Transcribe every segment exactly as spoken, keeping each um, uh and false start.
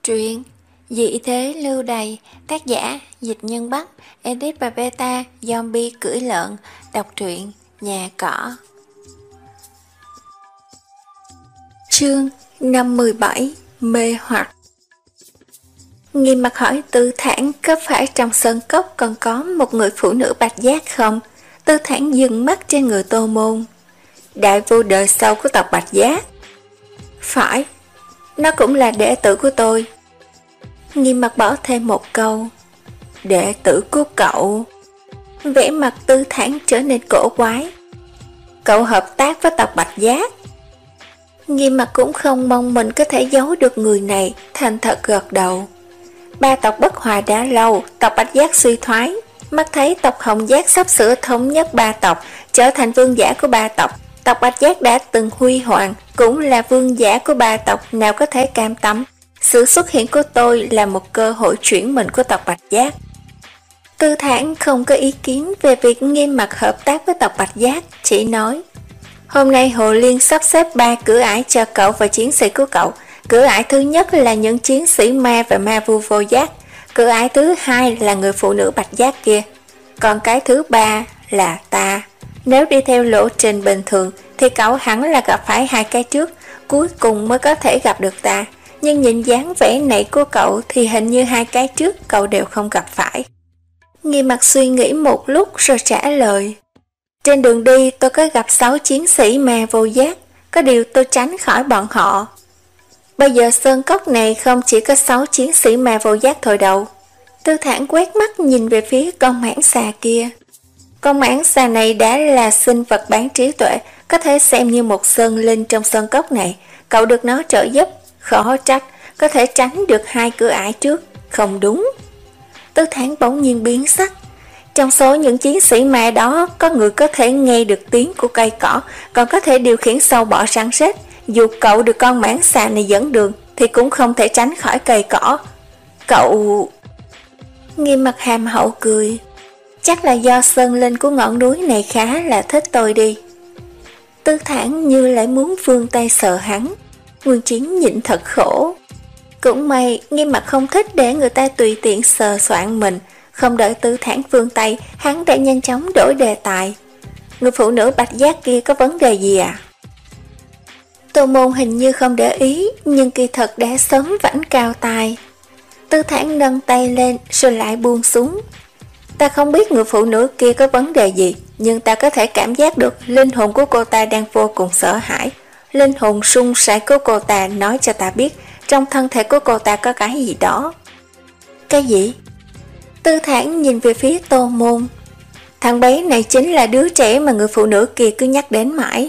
Truyện Dị thế lưu đày, tác giả Dịch Nhân Bắc, edit và beta Zombie cưỡi lợn. Đọc truyện Nhà Cỏ. Chương năm mươi bảy. Mê hoặc. Nghiêm mặt hỏi Tư Thản có phải trong sơn cốc còn có một người phụ nữ bạch giác không? Tư Thản dừng mắt trên người Tô Môn. Đại vua đời sau của tộc Bạch Giác. Phải, nó cũng là đệ tử của tôi. Nghiêm mặt bỏ thêm một câu. Đệ tử của cậu. Vẻ mặt Tư Thản trở nên cổ quái. Cậu hợp tác với tộc Bạch Giác. Nghiêm mặt cũng không mong mình có thể giấu được người này, thành thật gật đầu. Ba tộc bất hòa đã lâu, tộc Bạch Giác suy thoái. Mắt thấy tộc Hồng Giác sắp sửa thống nhất ba tộc, trở thành vương giả của ba tộc. Tộc Bạch Giác đã từng huy hoàng, cũng là vương giả của ba tộc, nào có thể cam tâm. Sự xuất hiện của tôi là một cơ hội chuyển mình của tộc Bạch Giác. Tư Thản không có ý kiến về việc Nghiêm mặt hợp tác với tộc Bạch Giác, chỉ nói: Hôm nay Hồ Liên sắp xếp ba cửa ải cho cậu và chiến sĩ của cậu. Cửa ải thứ nhất là những chiến sĩ ma và ma vu vô giác. Cửa ải thứ hai là người phụ nữ Bạch Giác kia. Còn cái thứ ba là ta. Nếu đi theo lộ trình bình thường thì cậu hẳn là gặp phải hai cái trước, cuối cùng mới có thể gặp được ta. Nhưng nhìn dáng vẻ này của cậu thì hình như hai cái trước cậu đều không gặp phải. Nghiêm mặt suy nghĩ một lúc rồi trả lời: Trên đường đi tôi có gặp sáu chiến sĩ ma vô giác, có điều tôi tránh khỏi bọn họ. Bây giờ sơn cốc này không chỉ có sáu chiến sĩ ma vô giác thôi đâu. Tư Thản quét mắt nhìn về phía con mãng xà kia. Con mãng xà này đã là sinh vật bán trí tuệ, có thể xem như một sơn linh trong sơn cốc này. Cậu được nó trợ giúp, khó trách có thể tránh được hai cửa ải trước. Không đúng. Tư Thản bỗng nhiên biến sắc. Trong số những chiến sĩ ma đó, có người có thể nghe được tiếng của cây cỏ, còn có thể điều khiển sâu bọ săn rết. Dù cậu được con mãng xà này dẫn đường thì cũng không thể tránh khỏi cây cỏ. Cậu... Nghiêm mặt hàm hậu cười. Chắc là do sơn linh của ngọn núi này khá là thích tôi đi. Tư Thản như lại muốn vươn tay sờ hắn. Nguyên Chiến nhịn thật khổ. Cũng may Nghiêm mặt không thích để người ta tùy tiện sờ soạn mình. Không đợi Tư Thản vươn tay, hắn đã nhanh chóng đổi đề tài. Người phụ nữ Bạch Giác kia có vấn đề gì à? Tô Môn hình như không để ý, nhưng kỳ thật đã sớm vảnh cao tai. Tư Thản nâng tay lên rồi lại buông xuống. Ta không biết người phụ nữ kia có vấn đề gì, nhưng ta có thể cảm giác được linh hồn của cô ta đang vô cùng sợ hãi. Linh hồn sung sải của cô ta nói cho ta biết trong thân thể của cô ta có cái gì đó. Cái gì? Tư Thản nhìn về phía Tô Môn. Thằng bé này chính là đứa trẻ mà người phụ nữ kia cứ nhắc đến mãi.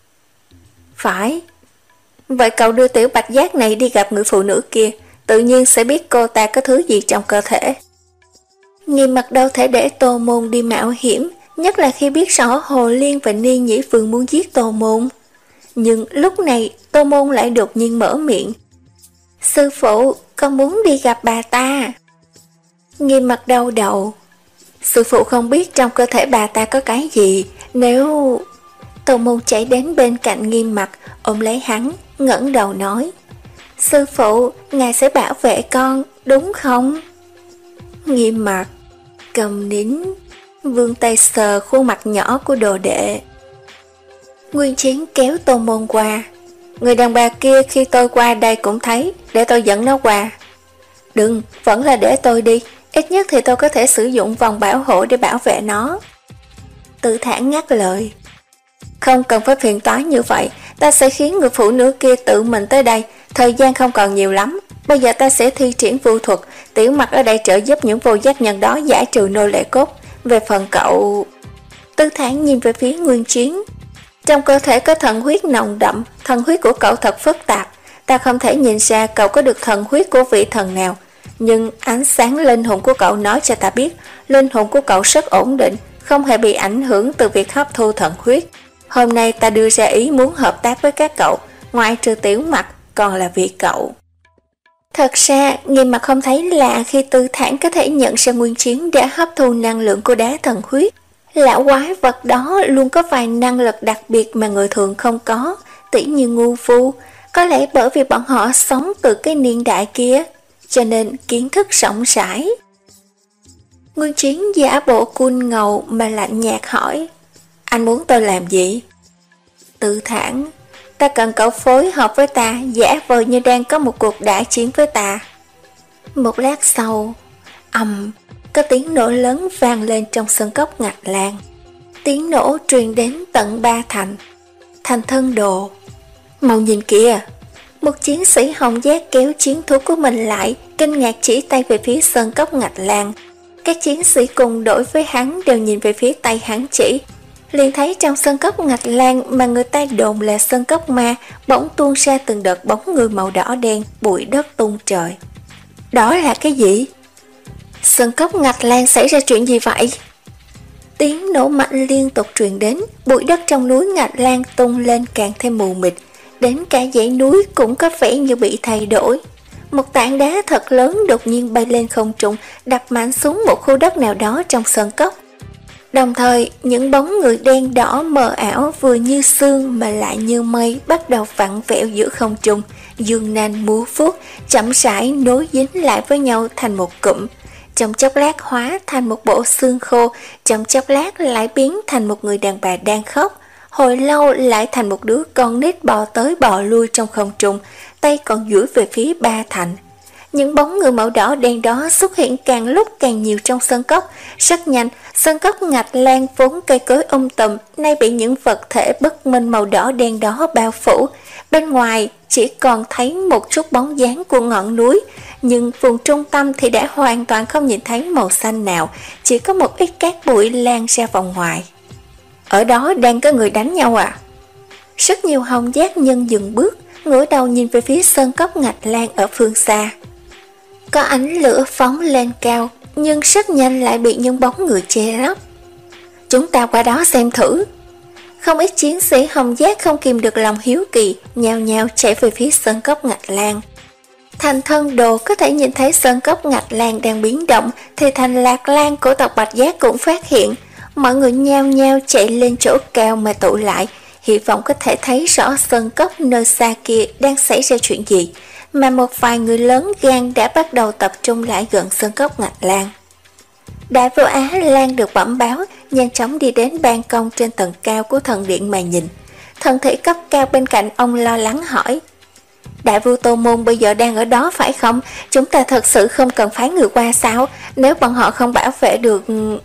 Phải. Vậy cậu đưa tiểu Bạch Giác này đi gặp người phụ nữ kia, tự nhiên sẽ biết cô ta có thứ gì trong cơ thể. Nghiêm mặt đâu thể để Tô Môn đi mạo hiểm, nhất là khi biết rõ Hồ Liên và Ni Nhĩ Vương muốn giết Tô Môn. Nhưng lúc này Tô Môn lại đột nhiên mở miệng. Sư phụ, con muốn đi gặp bà ta. Nghiêm mặt đau đầu. Sư phụ không biết trong cơ thể bà ta có cái gì. Nếu... Tô Môn chạy đến bên cạnh Nghiêm mặt, ôm lấy hắn, ngẩng đầu nói. Sư phụ, ngài sẽ bảo vệ con, đúng không? Nghiêm mặt cầm nín, vươn tay sờ khuôn mặt nhỏ của đồ đệ. Nguyên Chiến kéo Tô Môn qua. Người đàn bà kia khi tôi qua đây cũng thấy, để tôi dẫn nó qua. Đừng, vẫn là để tôi đi, ít nhất thì tôi có thể sử dụng vòng bảo hộ để bảo vệ nó. Tư Thản ngắt lời. Không cần phải phiền toái như vậy, ta sẽ khiến người phụ nữ kia tự mình tới đây, thời gian không còn nhiều lắm. Bây giờ ta sẽ thi triển vu thuật, Tiểu Mặt ở đây trợ giúp những vô giác nhân đó giải trừ nô lệ cốt. Về phần cậu... Tư Thản nhìn về phía Nguyên Chiến. Trong cơ thể có thần huyết nồng đậm, thần huyết của cậu thật phức tạp. Ta không thể nhìn ra cậu có được thần huyết của vị thần nào. Nhưng ánh sáng linh hồn của cậu nói cho ta biết, linh hồn của cậu rất ổn định, không hề bị ảnh hưởng từ việc hấp thu thần huyết. Hôm nay ta đưa ra ý muốn hợp tác với các cậu, ngoại trừ Tiểu Mặt, còn là vì cậu. Thật ra, Nghiêm mặt không thấy lạ khi Tư Thản có thể nhận ra Nguyên Chiến đã hấp thu năng lượng của đá thần huyết. Lão quái vật đó luôn có vài năng lực đặc biệt mà người thường không có, tỉ như ngu phu. Có lẽ bởi vì bọn họ sống từ cái niên đại kia. cho nên kiến thức rộng rãi. Nguyên Chiến giả bộ cool ngầu mà lạnh nhạt hỏi, anh muốn tôi làm gì? Tư Thản, ta cần cậu phối hợp với ta, giả vờ như đang có một cuộc đại chiến với ta. Một lát sau, ầm, có tiếng nổ lớn vang lên trong sân cốc Ngạch Lan. Tiếng nổ truyền đến tận Ba Thành. Thành Thân Đồ, mau nhìn kìa! Một chiến sĩ hồng giác kéo chiến thú của mình lại, kinh ngạc chỉ tay về phía sân cốc Ngạch Lan. Các chiến sĩ cùng đội với hắn đều nhìn về phía tay hắn chỉ. Liền thấy trong sân cốc Ngạch Lan mà người ta đồn là sân cốc ma, bỗng tuôn ra từng đợt bóng người màu đỏ đen, bụi đất tung trời. Đó là cái gì? Sân cốc Ngạch Lan xảy ra chuyện gì vậy? Tiếng nổ mạnh liên tục truyền đến, bụi đất trong núi Ngạch Lan tung lên càng thêm mù mịt, đến cả dãy núi cũng có vẻ như bị thay đổi. Một tảng đá thật lớn đột nhiên bay lên không trung, đập mạnh xuống một khu đất nào đó trong sân cốc. Đồng thời, những bóng người đen đỏ mờ ảo vừa như sương mà lại như mây bắt đầu vặn vẹo giữa không trung, dương nanh múa vuốt, chậm rãi nối dính lại với nhau thành một cụm. Trong chốc lát hóa thành một bộ xương khô, trong chốc lát lại biến thành một người đàn bà đang khóc, hồi lâu lại thành một đứa con nít bò tới bò lui trong không trung, tay còn duỗi về phía Ba Thành. Những bóng người màu đỏ đen đó xuất hiện càng lúc càng nhiều trong sân cốc. Rất nhanh, sân cốc Ngạch Lan vốn cây cối um tùm, nay bị những vật thể bất minh màu đỏ đen đó bao phủ. Bên ngoài chỉ còn thấy một chút bóng dáng của ngọn núi, nhưng vùng trung tâm thì đã hoàn toàn không nhìn thấy màu xanh nào, chỉ có một ít cát bụi lan ra vòng ngoài. Ở đó đang có người đánh nhau à? Rất nhiều hồng giác nhân dừng bước, ngửa đầu nhìn về phía sân cốc Ngạch Lan ở phương xa. Có ánh lửa phóng lên cao, nhưng rất nhanh lại bị những bóng người che lấp. Chúng ta qua đó xem thử. Không ít chiến sĩ hồng giác không kìm được lòng hiếu kỳ, nhao nhao chạy về phía sân cốc Ngạch Lan. Thành Thân Đồ có thể nhìn thấy sân cốc Ngạch Lan đang biến động, thì Thành Lạc Lan của tộc Bạch Giác cũng phát hiện. Mọi người nhao nhao chạy lên chỗ cao mà tụ lại, hy vọng có thể thấy rõ sân cốc nơi xa kia đang xảy ra chuyện gì, mà một vài người lớn gan đã bắt đầu tập trung lại gần sân cốc Ngạch Lan. Đại vua Á Lan được bẩm báo, nhanh chóng đi đến ban công trên tầng cao của thần điện mà nhìn. Thần thị cấp cao bên cạnh ông lo lắng hỏi, Đại vua Tô Môn bây giờ đang ở đó phải không? Chúng ta thật sự không cần phái người qua sao? Nếu bọn họ không bảo vệ được...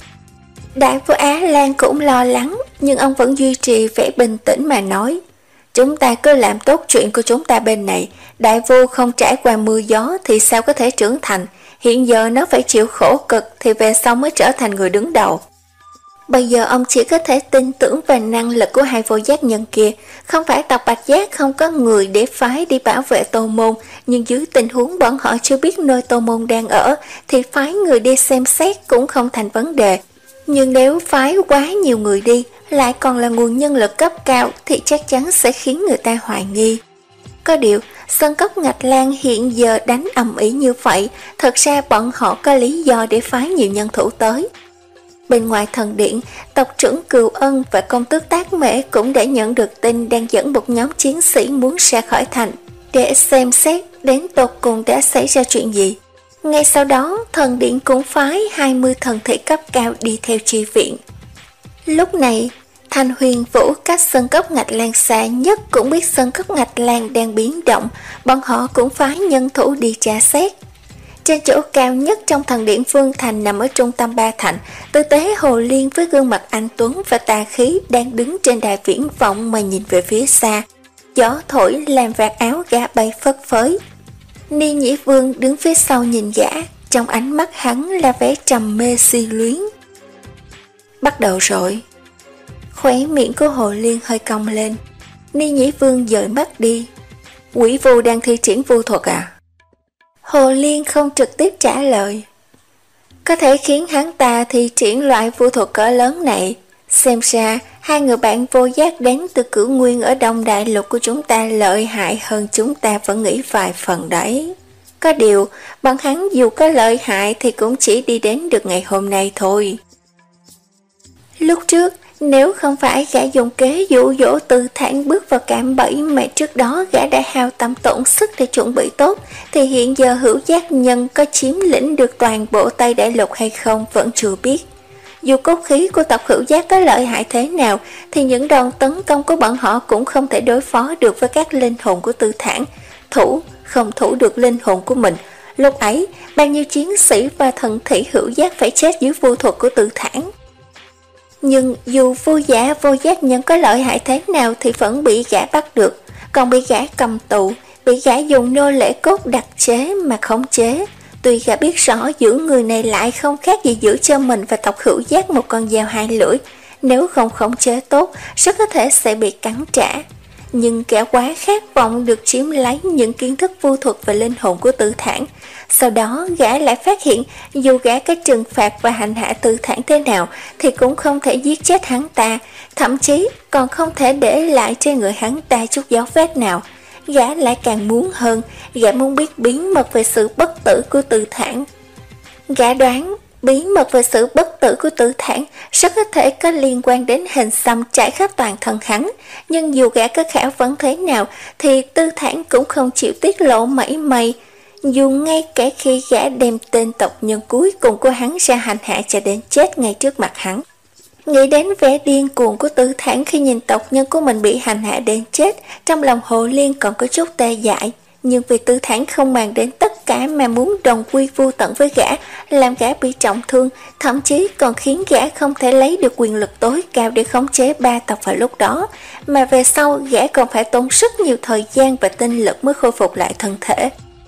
Đại vua Á Lan cũng lo lắng, nhưng ông vẫn duy trì vẻ bình tĩnh mà nói, chúng ta cứ làm tốt chuyện của chúng ta bên này. Đại vua không trải qua mưa gió thì sao có thể trưởng thành? Hiện giờ nó phải chịu khổ cực thì về sau mới trở thành người đứng đầu. Bây giờ ông chỉ có thể tin tưởng vào năng lực của hai vô giác nhân kia. Không phải tộc Bạch Giác không có người để phái đi bảo vệ Tô Môn, nhưng dưới tình huống bọn họ chưa biết nơi Tô Môn đang ở thì phái người đi xem xét cũng không thành vấn đề. Nhưng nếu phái quá nhiều người đi, lại còn là nguồn nhân lực cấp cao thì chắc chắn sẽ khiến người ta hoài nghi. Có điều, sân cốc Ngạch Lan hiện giờ đánh ầm ĩ như vậy, thật ra bọn họ có lý do để phái nhiều nhân thủ tới. Bên ngoài thần điện, tộc trưởng Cừu Ân và công tước Tác Mễ cũng đã nhận được tin đang dẫn một nhóm chiến sĩ muốn ra khỏi thành để xem xét đến tột cùng đã xảy ra chuyện gì. Ngay sau đó, thần điện cũng phái hai mươi thần thị cấp cao đi theo chi viện. Lúc này, Thanh Huyền Vũ cách sân cốc Ngạch Lan xa nhất cũng biết sân cốc Ngạch Lan đang biến động, bọn họ cũng phái nhân thủ đi tra xét. Trên chỗ cao nhất trong thần điện Vương Thành nằm ở trung tâm Ba Thành, tư tế Hồ Liên với gương mặt anh tuấn và tà khí đang đứng trên đài viễn vọng mà nhìn về phía xa. Gió thổi làm vạt áo gã bay phất phới. Ni Nhĩ Vương đứng phía sau nhìn gã, trong ánh mắt hắn là vẻ trầm mê si luyến. Bắt đầu rồi. Khóe miệng của Hồ Liên hơi cong lên. Ni Nhĩ Vương dời mắt đi. Quỷ vu đang thi triển vu thuật à? Hồ Liên không trực tiếp trả lời. Có thể khiến hắn ta thi triển loại vu thuật cỡ lớn này. Xem ra hai người bạn vô giác đến từ cửu nguyên ở Đông Đại Lục của chúng ta lợi hại hơn chúng ta vẫn nghĩ vài phần đấy. Có điều, bọn hắn dù có lợi hại thì cũng chỉ đi đến được ngày hôm nay thôi. Lúc trước, Nếu không phải gã dùng kế dụ dỗ Tư Thản bước vào cạm bẫy mà trước đó gã đã hao tâm tổn sức để chuẩn bị tốt, thì hiện giờ Hữu Giác Nhân có chiếm lĩnh được toàn bộ Tây Đại Lục hay không vẫn chưa biết. Dù cốt khí của tộc Hữu Giác có lợi hại thế nào, thì những đòn tấn công của bọn họ cũng không thể đối phó được với các linh hồn của Tư Thản. Thủ không thủ được linh hồn của mình. Lúc ấy, bao nhiêu chiến sĩ và thần thị Hữu Giác phải chết dưới vô thuật của Tư Thản. Nhưng dù vô giả vô giác nhân có lợi hại thế nào thì vẫn bị gã bắt được, còn bị gã cầm tù, bị gã dùng nô lệ cốt đặc chế mà khống chế. Tuy gã biết rõ giữ người này lại không khác gì giữ cho mình và tộc Hữu Giác một con dao hai lưỡi, nếu không khống chế tốt, rất có thể sẽ bị cắn trả. Nhưng kẻ quá khát vọng được chiếm lấy những kiến thức vô thuật và linh hồn của Tư Thản. Sau đó gã lại phát hiện dù gã có trừng phạt và hành hạ Tư Thản thế nào thì cũng không thể giết chết hắn ta, thậm chí còn không thể để lại trên người hắn ta chút dấu vết nào. Gã lại càng muốn hơn, gã muốn biết bí mật về sự bất tử của Tư Thản. Gã đoán bí mật về sự bất tử của Tư Thản rất có thể có liên quan đến hình xăm trải khắp toàn thân hắn, nhưng dù gã có khảo vấn thế nào thì Tư Thản cũng không chịu tiết lộ mảy may, dù ngay cả khi gã đem tên tộc nhân cuối cùng của hắn ra hành hạ cho đến chết ngay trước mặt hắn. Nghĩ đến vẻ điên cuồng của Tư Thản khi nhìn tộc nhân của mình bị hành hạ đến chết, trong lòng Hồ Liên còn có chút tê dại. Nhưng vì Tư Thản không màng đến tất cả mà muốn đồng quy vô tận với gã, làm gã bị trọng thương, thậm chí còn khiến gã không thể lấy được quyền lực tối cao để khống chế ba tộc vào lúc đó, mà về sau gã còn phải tốn rất nhiều thời gian và tinh lực mới khôi phục lại thân thể.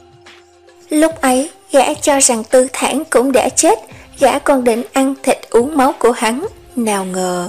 Lúc ấy, gã cho rằng Tư Thản cũng đã chết, gã còn định ăn thịt uống máu của hắn, nào ngờ.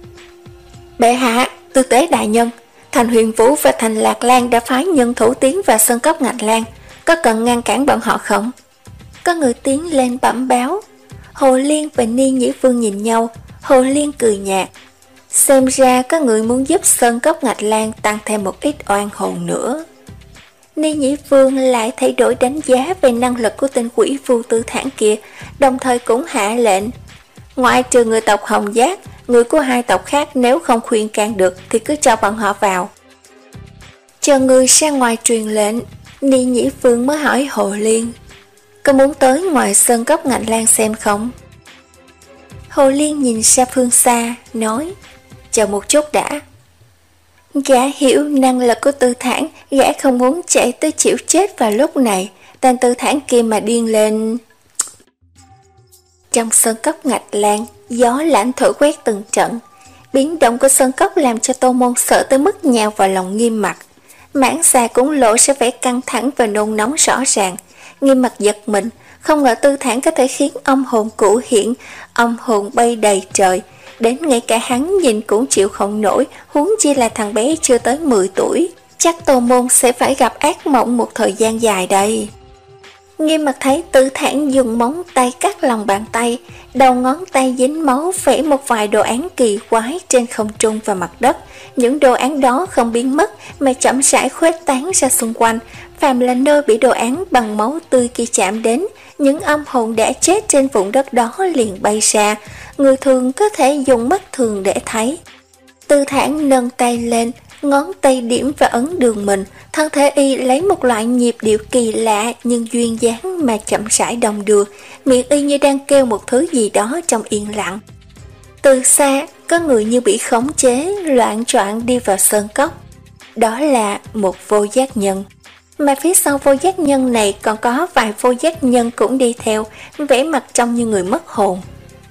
Bệ hạ, tư tế đại nhân, Thành Huyền Vũ và Thành Lạc Lan đã phái nhân thủ tiến vào sơn cốc Ngạch Lan, có cần ngăn cản bọn họ không? Có người tiến lên bẩm báo. Hồ Liên và Ni Nhĩ Vương nhìn nhau, Hồ Liên cười nhạt. Xem ra có người muốn giúp sơn cốc Ngạch Lan tăng thêm một ít oan hồn nữa. Ni Nhĩ Vương lại thay đổi đánh giá về năng lực của tên quỷ vu Tư Thản kia, đồng thời cũng hạ lệnh. Ngoại trừ người tộc Hồng Giác, người của hai tộc khác nếu không khuyên can được thì cứ cho bọn họ vào. Chờ người ra ngoài truyền lệnh, Ni Nhĩ Vương mới hỏi Hồ Liên, có muốn tới ngoài sơn cốc Ngạnh Lan xem không? Hồ Liên nhìn ra phương xa, nói, chờ một chút đã. Gã hiểu năng lực của Tư Thản, gã không muốn chạy tới chịu chết vào lúc này, tên Tư Thản kia mà điên lên. Trong sơn cốc Ngạch Lan, gió lãnh thổi quét từng trận. Biến động của sơn cốc làm cho Tô Môn sợ tới mức nhào vào lòng Nghiêm Mặc. Mãn Xà cũng lộ ra vẻ căng thẳng và nôn nóng rõ ràng. Nghiêm Mặc giật mình, không ngờ Tư Thản có thể khiến âm hồn cũ hiện, âm hồn bay đầy trời. Đến ngay cả hắn nhìn cũng chịu không nổi, huống chi là thằng bé chưa tới mười tuổi. Chắc Tô Môn sẽ phải gặp ác mộng một thời gian dài đây. Nghiêm Mặc thấy Tư Thản dùng móng tay cắt lòng bàn tay, đầu ngón tay dính máu vẽ một vài đồ án kỳ quái trên không trung và mặt đất. Những đồ án đó không biến mất mà chậm rãi khuếch tán ra xung quanh. Phàm là nơi bị đồ án bằng máu tươi kia chạm đến, những âm hồn đã chết trên vùng đất đó liền bay ra. Người thường có thể dùng mắt thường để thấy. Tư Thản nâng tay lên, ngón tay điểm và ấn đường mình, thân thể y lấy một loại nhịp điệu kỳ lạ nhưng duyên dáng mà chậm rãi đồng đưa, miệng y như đang kêu một thứ gì đó trong yên lặng. Từ xa, có người như bị khống chế, loạn choạng đi vào sơn cốc. Đó là một vô giác nhân. Mà phía sau vô giác nhân này còn có vài vô giác nhân cũng đi theo, vẻ mặt trông như người mất hồn.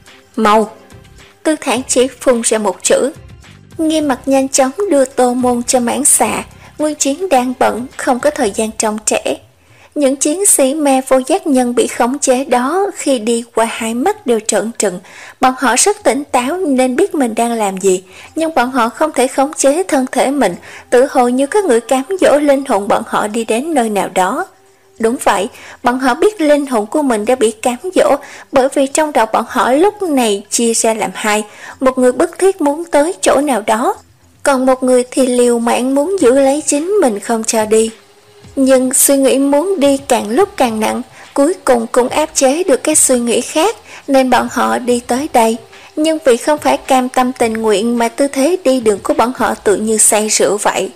Mau! Tư Thản chỉ phun ra một chữ. Nghiêm Mặc nhanh chóng đưa Tô Môn cho Mãn Xà. Nguyên Chiến đang bận, không có thời gian trông trẻ. Những chiến sĩ ma vô giác nhân bị khống chế đó khi đi qua hai mắt đều trợn trừng. Bọn họ rất tỉnh táo nên biết mình đang làm gì, nhưng bọn họ không thể khống chế thân thể mình, tự hồ như có người cám dỗ linh hồn bọn họ đi đến nơi nào đó. Đúng vậy, bọn họ biết linh hồn của mình đã bị cám dỗ, bởi vì trong đầu bọn họ lúc này chia ra làm hai, một người bức thiết muốn tới chỗ nào đó, còn một người thì liều mạng muốn giữ lấy chính mình không cho đi. Nhưng suy nghĩ muốn đi càng lúc càng nặng, cuối cùng cũng áp chế được cái suy nghĩ khác, nên bọn họ đi tới đây. nhưng vì không phải cam tâm tình nguyện mà tư thế đi đường của bọn họ tự như say rượu vậy.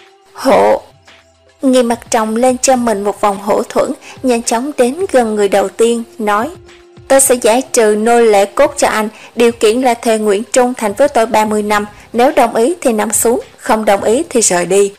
Hộ! Nghiêm Mặt trồng lên cho mình một vòng hổ thuẫn, nhanh chóng đến gần người đầu tiên, nói: Tôi sẽ giải trừ nô lệ cốt cho anh, điều kiện là thề nguyện trung thành với tôi ba mươi năm, nếu đồng ý thì nằm xuống, không đồng ý thì rời đi.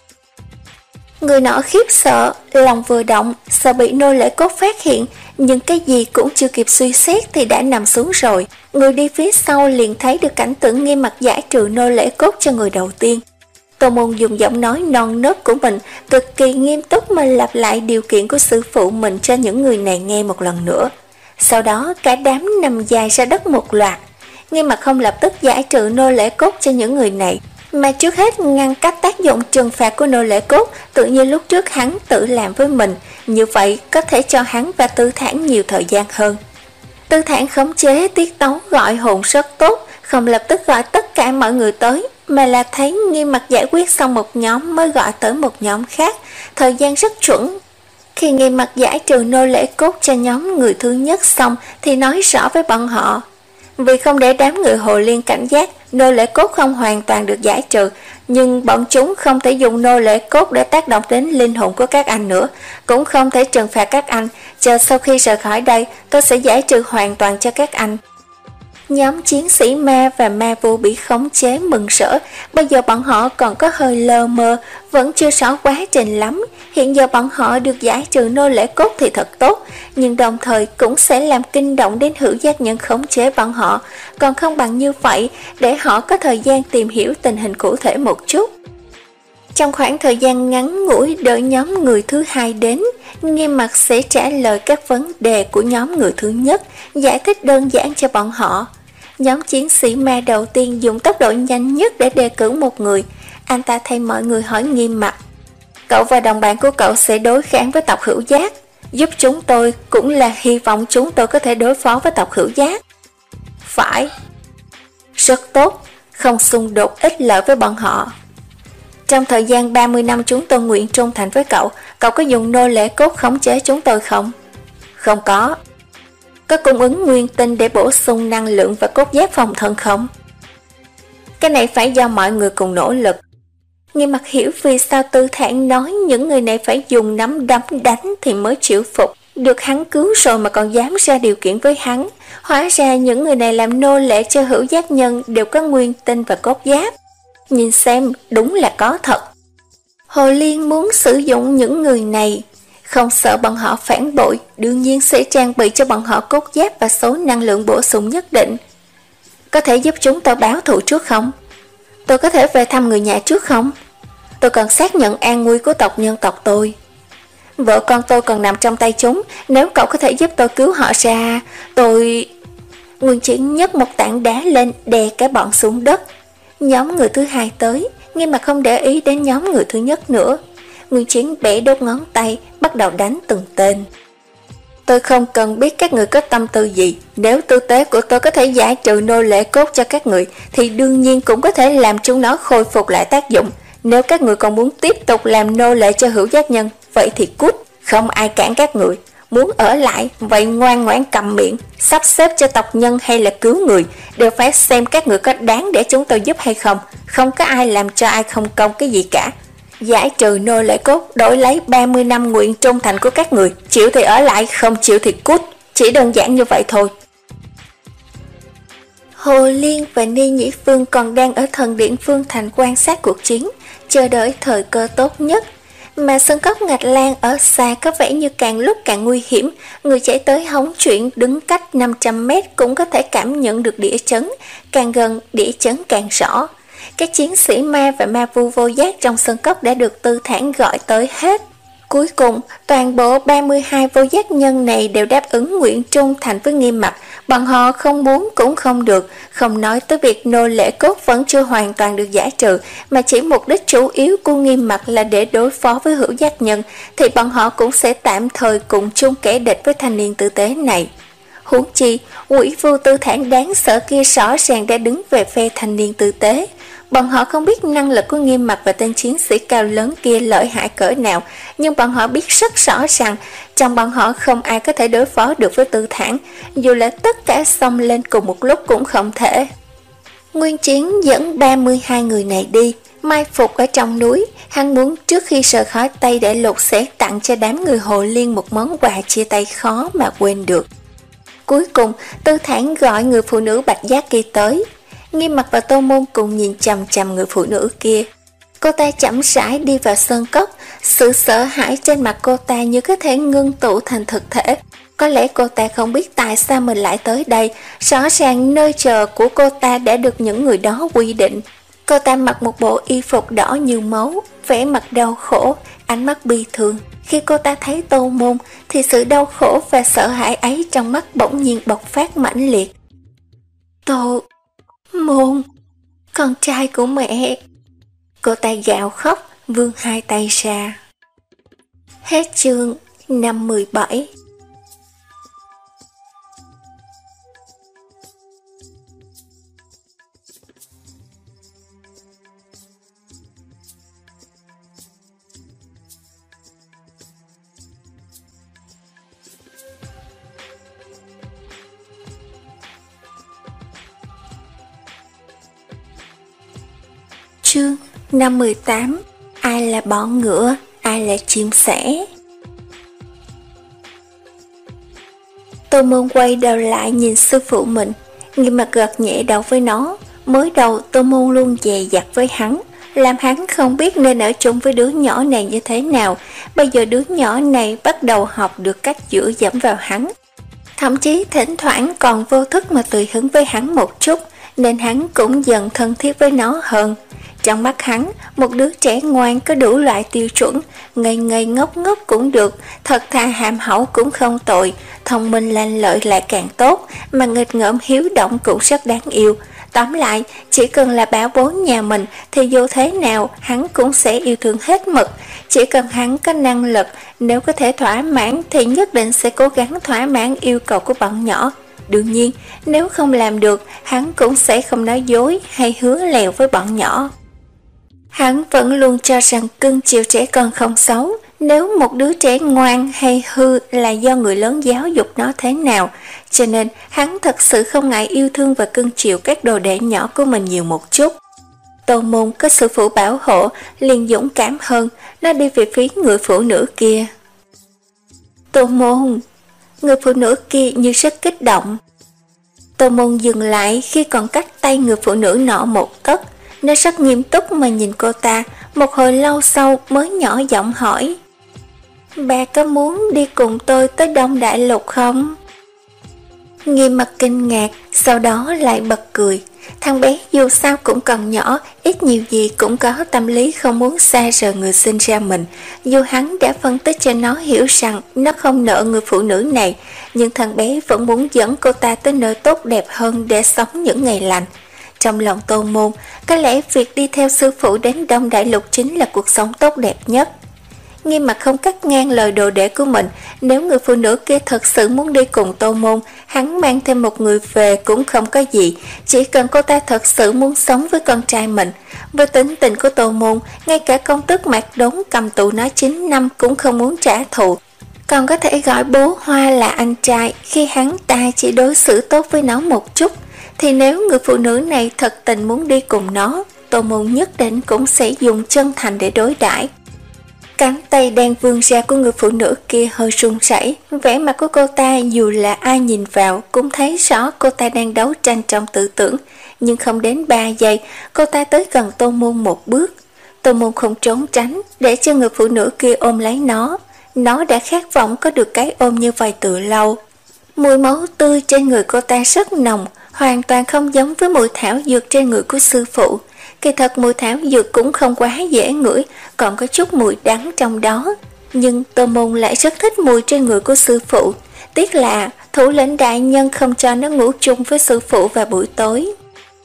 Người nọ khiếp sợ, lòng vừa động, sợ bị nô lệ cốt phát hiện, nhưng cái gì cũng chưa kịp suy xét thì đã nằm xuống rồi. Người đi phía sau liền thấy được cảnh tượng Nghiêm Mặt giải trừ nô lệ cốt cho người đầu tiên. Tô Môn dùng giọng nói non nớt của mình, cực kỳ nghiêm túc mà lặp lại điều kiện của sư phụ mình cho những người này nghe một lần nữa. Sau đó cả đám nằm dài ra đất một loạt. Nghiêm Mặt không lập tức giải trừ nô lệ cốt cho những người này, mà trước hết ngăn cách tác dụng trừng phạt của nô lệ cốt, tự như lúc trước hắn tự làm với mình, như vậy có thể cho hắn và Tư Thản nhiều thời gian hơn. Tư Thản khống chế tiết tấu gọi hồn rất tốt, không lập tức gọi tất cả mọi người tới, mà là thấy Nghiêm Mặt giải quyết xong một nhóm mới gọi tới một nhóm khác, thời gian rất chuẩn. Khi Nghiêm Mặt giải trừ nô lệ cốt cho nhóm người thứ nhất xong thì nói rõ với bọn họ: vì không để đám người Hồ Liên cảnh giác, nô lệ cốt không hoàn toàn được giải trừ, nhưng bọn chúng không thể dùng nô lệ cốt để tác động đến linh hồn của các anh nữa, cũng không thể trừng phạt các anh. Chờ sau khi rời khỏi đây, tôi sẽ giải trừ hoàn toàn cho các anh. Nhóm chiến sĩ ma và ma vu bị khống chế mừng rỡ, bây giờ bọn họ còn có hơi lơ mơ, vẫn chưa rõ quá trình lắm. Hiện giờ bọn họ được giải trừ nô lệ cốt thì thật tốt, nhưng đồng thời cũng sẽ làm kinh động đến hữu giác nhân khống chế bọn họ, còn không bằng như vậy để họ có thời gian tìm hiểu tình hình cụ thể một chút. Trong khoảng thời gian ngắn ngủi đợi nhóm người thứ hai đến, Nghiêm Mặt sẽ trả lời các vấn đề của nhóm người thứ nhất, giải thích đơn giản cho bọn họ. Nhóm chiến sĩ ma đầu tiên dùng tốc độ nhanh nhất để đề cử một người. Anh ta thay mọi người hỏi Nghiêm Mặt: Cậu và đồng bạn của cậu sẽ đối kháng với tộc hữu giác, giúp chúng tôi cũng là hy vọng chúng tôi có thể đối phó với tộc hữu giác. Phải. Rất tốt, không xung đột ích lợi với bọn họ. Trong thời gian ba mươi năm chúng tôi nguyện trung thành với cậu, cậu có dùng nô lệ cốt khống chế chúng tôi không? Không có. Có cung ứng nguyên tinh để bổ sung năng lượng và cốt giáp phòng thân không? Cái này phải do mọi người cùng nỗ lực. Nghiêm Mặt hiểu vì sao Tư Thản nói những người này phải dùng nắm đấm đánh thì mới chịu phục. Được hắn cứu rồi mà còn dám ra điều kiện với hắn. Hóa ra những người này làm nô lệ cho hữu giác nhân đều có nguyên tinh và cốt giáp. Nhìn xem, đúng là có thật. Hồ Liên muốn sử dụng những người này, không sợ bọn họ phản bội, đương nhiên sẽ trang bị cho bọn họ cốt giáp và số năng lượng bổ sung nhất định. Có thể giúp chúng tôi báo thù trước không? Tôi có thể về thăm người nhà trước không? Tôi cần xác nhận an nguy của tộc nhân tộc tôi. Vợ con tôi còn nằm trong tay chúng, nếu cậu có thể giúp tôi cứu họ ra, tôi... Nguyên Chiến nhấc một tảng đá lên đè cả bọn xuống đất. Nhóm người thứ hai tới, nhưng mà không để ý đến nhóm người thứ nhất nữa. Nguyên Chiến bẻ đốt ngón tay, bắt đầu đánh từng tên. Tôi không cần biết các người có tâm tư gì. Nếu tư tế của tôi có thể giải trừ nô lệ cốt cho các người, thì đương nhiên cũng có thể làm chúng nó khôi phục lại tác dụng. Nếu các người còn muốn tiếp tục làm nô lệ cho hữu giác nhân, vậy thì cút, không ai cản các người. Muốn ở lại, vậy ngoan ngoãn cầm miệng. Sắp xếp cho tộc nhân hay là cứu người, đều phải xem các người có đáng để chúng tôi giúp hay không. Không có ai làm cho ai không công cái gì cả. Giải trừ nô lệ cốt đổi lấy ba mươi năm nguyện trung thành của các người. Chịu thì ở lại, không chịu thì cút. Chỉ đơn giản như vậy thôi. Hồ Liên và Ni Nhĩ Phương còn đang ở thần điện Phương Thành quan sát cuộc chiến, chờ đợi thời cơ tốt nhất. Mà sân cốc Ngạch Lan ở xa có vẻ như càng lúc càng nguy hiểm. Người chạy tới hóng chuyện đứng cách năm trăm mét cũng có thể cảm nhận được địa chấn. Càng gần, địa chấn càng rõ. Các chiến sĩ ma và ma vu vô giác trong sân cốc đã được Tư Thản gọi tới hết. Cuối cùng, toàn bộ ba mươi hai vô giác nhân này đều đáp ứng nguyện trung thành với Nghiêm Mặt. Bọn họ không muốn cũng không được, không nói tới việc nô lệ cốt vẫn chưa hoàn toàn được giải trừ, mà chỉ mục đích chủ yếu của Nghiêm Mặt là để đối phó với hữu giác nhân, thì bọn họ cũng sẽ tạm thời cùng chung kẻ địch với thanh niên tử tế này. Huống chi, quỷ vu Tư Thản đáng sợ kia rõ ràng đã đứng về phe thanh niên tử tế. Bọn họ không biết năng lực của Nghiêm Mặc và tên chiến sĩ cao lớn kia lợi hại cỡ nào, nhưng bọn họ biết rất rõ rằng trong bọn họ không ai có thể đối phó được với Tư Thản, dù là tất cả xông lên cùng một lúc cũng không thể. Nguyên Chiến dẫn ba mươi hai người này đi, mai phục ở trong núi. Hắn muốn trước khi rời khỏi Tây Đại Lục sẽ tặng cho đám người Hồ Liên một món quà chia tay khó mà quên được. Cuối cùng, Tư Thản gọi người phụ nữ bạch giác kia tới. Nghiêm Mặc và Tô Môn cùng nhìn chằm chằm người phụ nữ kia. Cô ta chậm rãi đi vào sơn cốc, sự sợ hãi trên mặt cô ta như có thể ngưng tụ thành thực thể. Có lẽ cô ta không biết tại sao mình lại tới đây, rõ ràng nơi chờ của cô ta đã được những người đó quy định. Cô ta mặc một bộ y phục đỏ như máu, vẻ mặt đau khổ, ánh mắt bi thương. Khi cô ta thấy Tô Môn thì sự đau khổ và sợ hãi ấy trong mắt bỗng nhiên bộc phát mãnh liệt. Tô Môn, con trai của mẹ. Cô ta gào khóc, vươn hai tay ra. Hết chương năm mươi bảy. Chương năm mươi tám. Ai là bọ ngựa, ai là chim sẻ. Tô Môn quay đầu lại nhìn sư phụ mình, Nghiêm Mặc gật nhẹ đầu với nó. Mới đầu Tô Môn luôn dè dặt với hắn, làm hắn không biết nên ở chung với đứa nhỏ này như thế nào. Bây giờ đứa nhỏ này bắt đầu học được cách dựa dẫm vào hắn, thậm chí thỉnh thoảng còn vô thức mà tùy hứng với hắn một chút, nên hắn cũng dần thân thiết với nó hơn. Trong mắt hắn, một đứa trẻ ngoan có đủ loại tiêu chuẩn, ngây ngây ngốc ngốc cũng được, thật thà hàm hậu cũng không tội, thông minh lanh lợi lại càng tốt, mà nghịch ngợm hiếu động cũng rất đáng yêu. Tóm lại, chỉ cần là bảo bối nhà mình thì dù thế nào hắn cũng sẽ yêu thương hết mực. Chỉ cần hắn có năng lực, nếu có thể thỏa mãn thì nhất định sẽ cố gắng thỏa mãn yêu cầu của bọn nhỏ. Đương nhiên, nếu không làm được, hắn cũng sẽ không nói dối hay hứa lèo với bọn nhỏ. Hắn vẫn luôn cho rằng cưng chiều trẻ con không xấu, nếu một đứa trẻ ngoan hay hư là do người lớn giáo dục nó thế nào, cho nên hắn thật sự không ngại yêu thương và cưng chiều các đồ đệ nhỏ của mình nhiều một chút. Tô Môn có sư phụ bảo hộ, liền dũng cảm hơn, nó đi về phía người phụ nữ kia. Tô Môn, người phụ nữ kia như rất kích động. Tô Môn dừng lại khi còn cách tay người phụ nữ nọ một tấc. Nó rất nghiêm túc mà nhìn cô ta, một hồi lâu sau mới nhỏ giọng hỏi. Bà có muốn đi cùng tôi tới Đông Đại Lục không? Nghiêm Mặc kinh ngạc, sau đó lại bật cười. Thằng bé dù sao cũng còn nhỏ, ít nhiều gì cũng có tâm lý không muốn xa rời người sinh ra mình. Dù hắn đã phân tích cho nó hiểu rằng nó không nợ người phụ nữ này, nhưng thằng bé vẫn muốn dẫn cô ta tới nơi tốt đẹp hơn để sống những ngày lành. Trong lòng Tô Môn, có lẽ việc đi theo sư phụ đến Đông Đại Lục chính là cuộc sống tốt đẹp nhất. Nghiêm Mặc không cắt ngang lời đồ đệ của mình, nếu người phụ nữ kia thật sự muốn đi cùng Tô Môn, hắn mang thêm một người về cũng không có gì, chỉ cần cô ta thật sự muốn sống với con trai mình. Với tính tình của Tô Môn, ngay cả công tước Mạc Đốn cầm tù nó chín năm cũng không muốn trả thù, còn có thể gọi bố Hoa là anh trai khi hắn ta chỉ đối xử tốt với nó một chút. Thì nếu người phụ nữ này thật tình muốn đi cùng nó, Tô Môn nhất định cũng sẽ dùng chân thành để đối đãi. Cánh tay đang vươn ra của người phụ nữ kia hơi run rẩy, vẻ mặt của cô ta dù là ai nhìn vào cũng thấy rõ cô ta đang đấu tranh trong tư tưởng, nhưng không đến ba giây, cô ta tới gần Tô Môn một bước. Tô Môn không trốn tránh, để cho người phụ nữ kia ôm lấy nó. Nó đã khát vọng có được cái ôm như vậy từ lâu. Mùi máu tươi trên người cô ta rất nồng, hoàn toàn không giống với mùi thảo dược trên người của sư phụ. Kỳ thật mùi thảo dược cũng không quá dễ ngửi, còn có chút mùi đắng trong đó. Nhưng Tô Môn lại rất thích mùi trên người của sư phụ. Tiếc là thủ lĩnh đại nhân không cho nó ngủ chung với sư phụ vào buổi tối.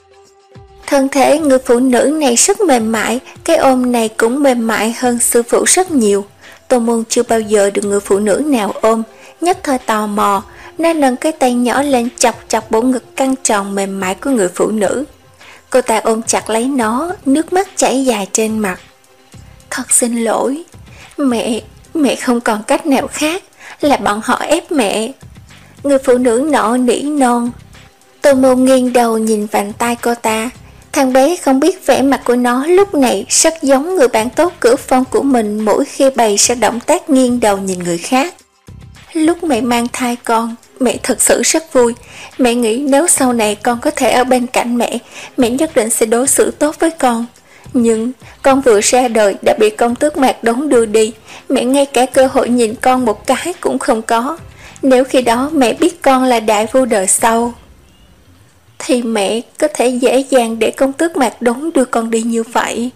Thân thể người phụ nữ này rất mềm mại, cái ôm này cũng mềm mại hơn sư phụ rất nhiều. Tô Môn chưa bao giờ được người phụ nữ nào ôm, nhất thời tò mò, nó nâng cái tay nhỏ lên chọc chọc bộ ngực căng tròn mềm mại của người phụ nữ. Cô ta ôm chặt lấy nó, nước mắt chảy dài trên mặt. Thật xin lỗi, mẹ, mẹ không còn cách nào khác, là bọn họ ép mẹ. Người phụ nữ nọ nỉ non. Tô Môn nghiêng đầu nhìn vành tay cô ta. Thằng bé không biết vẻ mặt của nó lúc này rất giống người bạn tốt cửu phong của mình mỗi khi bày ra động tác nghiêng đầu nhìn người khác. Lúc mẹ mang thai con, mẹ thật sự rất vui. Mẹ nghĩ nếu sau này con có thể ở bên cạnh mẹ, mẹ nhất định sẽ đối xử tốt với con. Nhưng con vừa ra đời đã bị công tước Mạc Đống đưa đi, mẹ ngay cả cơ hội nhìn con một cái cũng không có. Nếu khi đó mẹ biết con là đại vua đời sau, thì mẹ có thể dễ dàng để công tước Mạc Đống đưa con đi như vậy.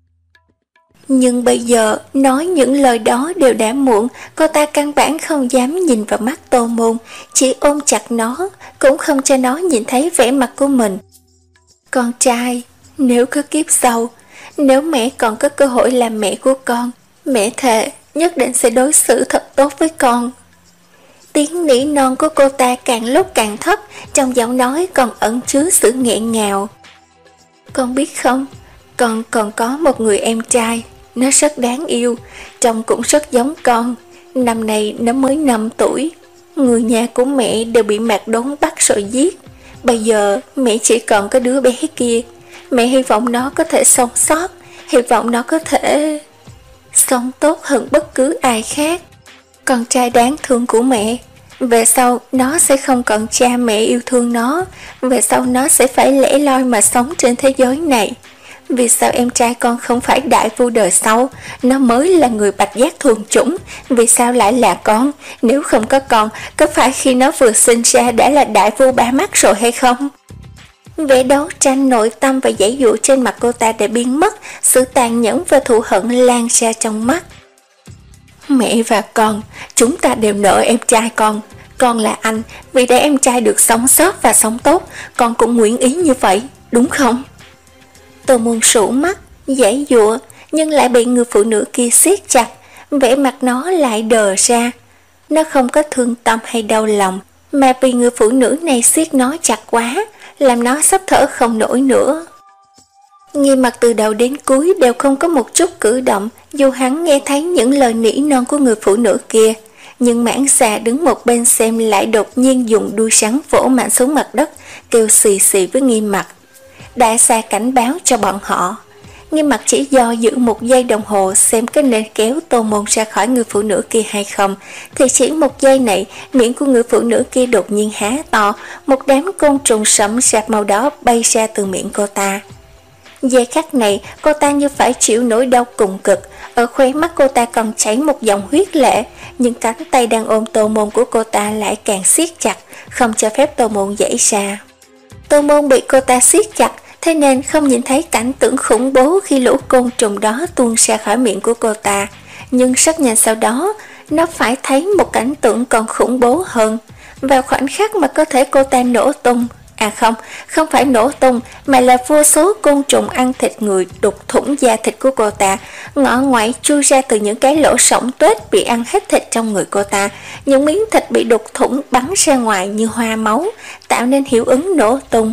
Nhưng bây giờ nói những lời đó đều đã muộn. Cô ta căn bản không dám nhìn vào mắt Tô Môn, chỉ ôm chặt nó, cũng không cho nó nhìn thấy vẻ mặt của mình. Con trai, nếu có kiếp sau, nếu mẹ còn có cơ hội làm mẹ của con, mẹ thề nhất định sẽ đối xử thật tốt với con. Tiếng nỉ non của cô ta càng lúc càng thấp, trong giọng nói còn ẩn chứa sự nghẹn ngào. Con biết không, con còn có một người em trai, nó rất đáng yêu, trông cũng rất giống con. Năm nay nó mới năm tuổi. Người nhà của mẹ đều bị Mạc Đống bắt rồi giết. Bây giờ mẹ chỉ còn có đứa bé kia. Mẹ hy vọng nó có thể sống sót, hy vọng nó có thể sống tốt hơn bất cứ ai khác. Con trai đáng thương của mẹ, về sau nó sẽ không còn cha mẹ yêu thương nó. Về sau nó sẽ phải lẻ loi mà sống trên thế giới này. Vì sao em trai con không phải đại vua đời sau, nó mới là người bạch giác thuần chủng? Vì sao lại là con? Nếu không có con, có phải khi nó vừa sinh ra đã là đại vua ba mắt rồi hay không? Vẻ đấu tranh nội tâm và giãy giụa trên mặt cô ta đã biến mất, sự tàn nhẫn và thù hận lan ra trong mắt. Mẹ và con, chúng ta đều nợ em trai con. Con là anh, vì để em trai được sống sót và sống tốt, con cũng nguyện ý như vậy, đúng không? Tô Môn sụ mắt, giãy giụa, nhưng lại bị người phụ nữ kia siết chặt, vẻ mặt nó lại đờ ra. Nó không có thương tâm hay đau lòng, mà vì người phụ nữ này siết nó chặt quá, làm nó sắp thở không nổi nữa. Nghiêm Mặc từ đầu đến cuối đều không có một chút cử động, dù hắn nghe thấy những lời nỉ non của người phụ nữ kia. Nhưng Mãng Xà đứng một bên xem lại đột nhiên dùng đuôi rắn vỗ mạnh xuống mặt đất, kêu xì xì với Nghiêm Mặc. Đại xà cảnh báo cho bọn họ. Nghiêm Mặc chỉ do dự một giây đồng hồ xem có nên kéo Tô Môn ra khỏi người phụ nữ kia hay không, thì chỉ một giây này, miệng của người phụ nữ kia đột nhiên há to, một đám côn trùng sẫm rạp màu đỏ bay ra từ miệng cô ta. Giây khắc này, cô ta như phải chịu nỗi đau cùng cực, ở khóe mắt cô ta còn chảy một dòng huyết lệ, nhưng cánh tay đang ôm Tô Môn của cô ta lại càng siết chặt, không cho phép Tô Môn giãy ra. Tô Môn bị cô ta siết chặt, thế nên không nhìn thấy cảnh tượng khủng bố khi lũ côn trùng đó tuôn ra khỏi miệng của cô ta. Nhưng rất nhanh sau đó, nó phải thấy một cảnh tượng còn khủng bố hơn. Vào khoảnh khắc mà cơ thể cô ta nổ tung, à không, không phải nổ tung, mà là vô số côn trùng ăn thịt người đục thủng da thịt của cô ta, ngọ ngoại chui ra từ những cái lỗ sõng tuếch bị ăn hết thịt trong người cô ta. Những miếng thịt bị đục thủng bắn ra ngoài như hoa máu, tạo nên hiệu ứng nổ tung.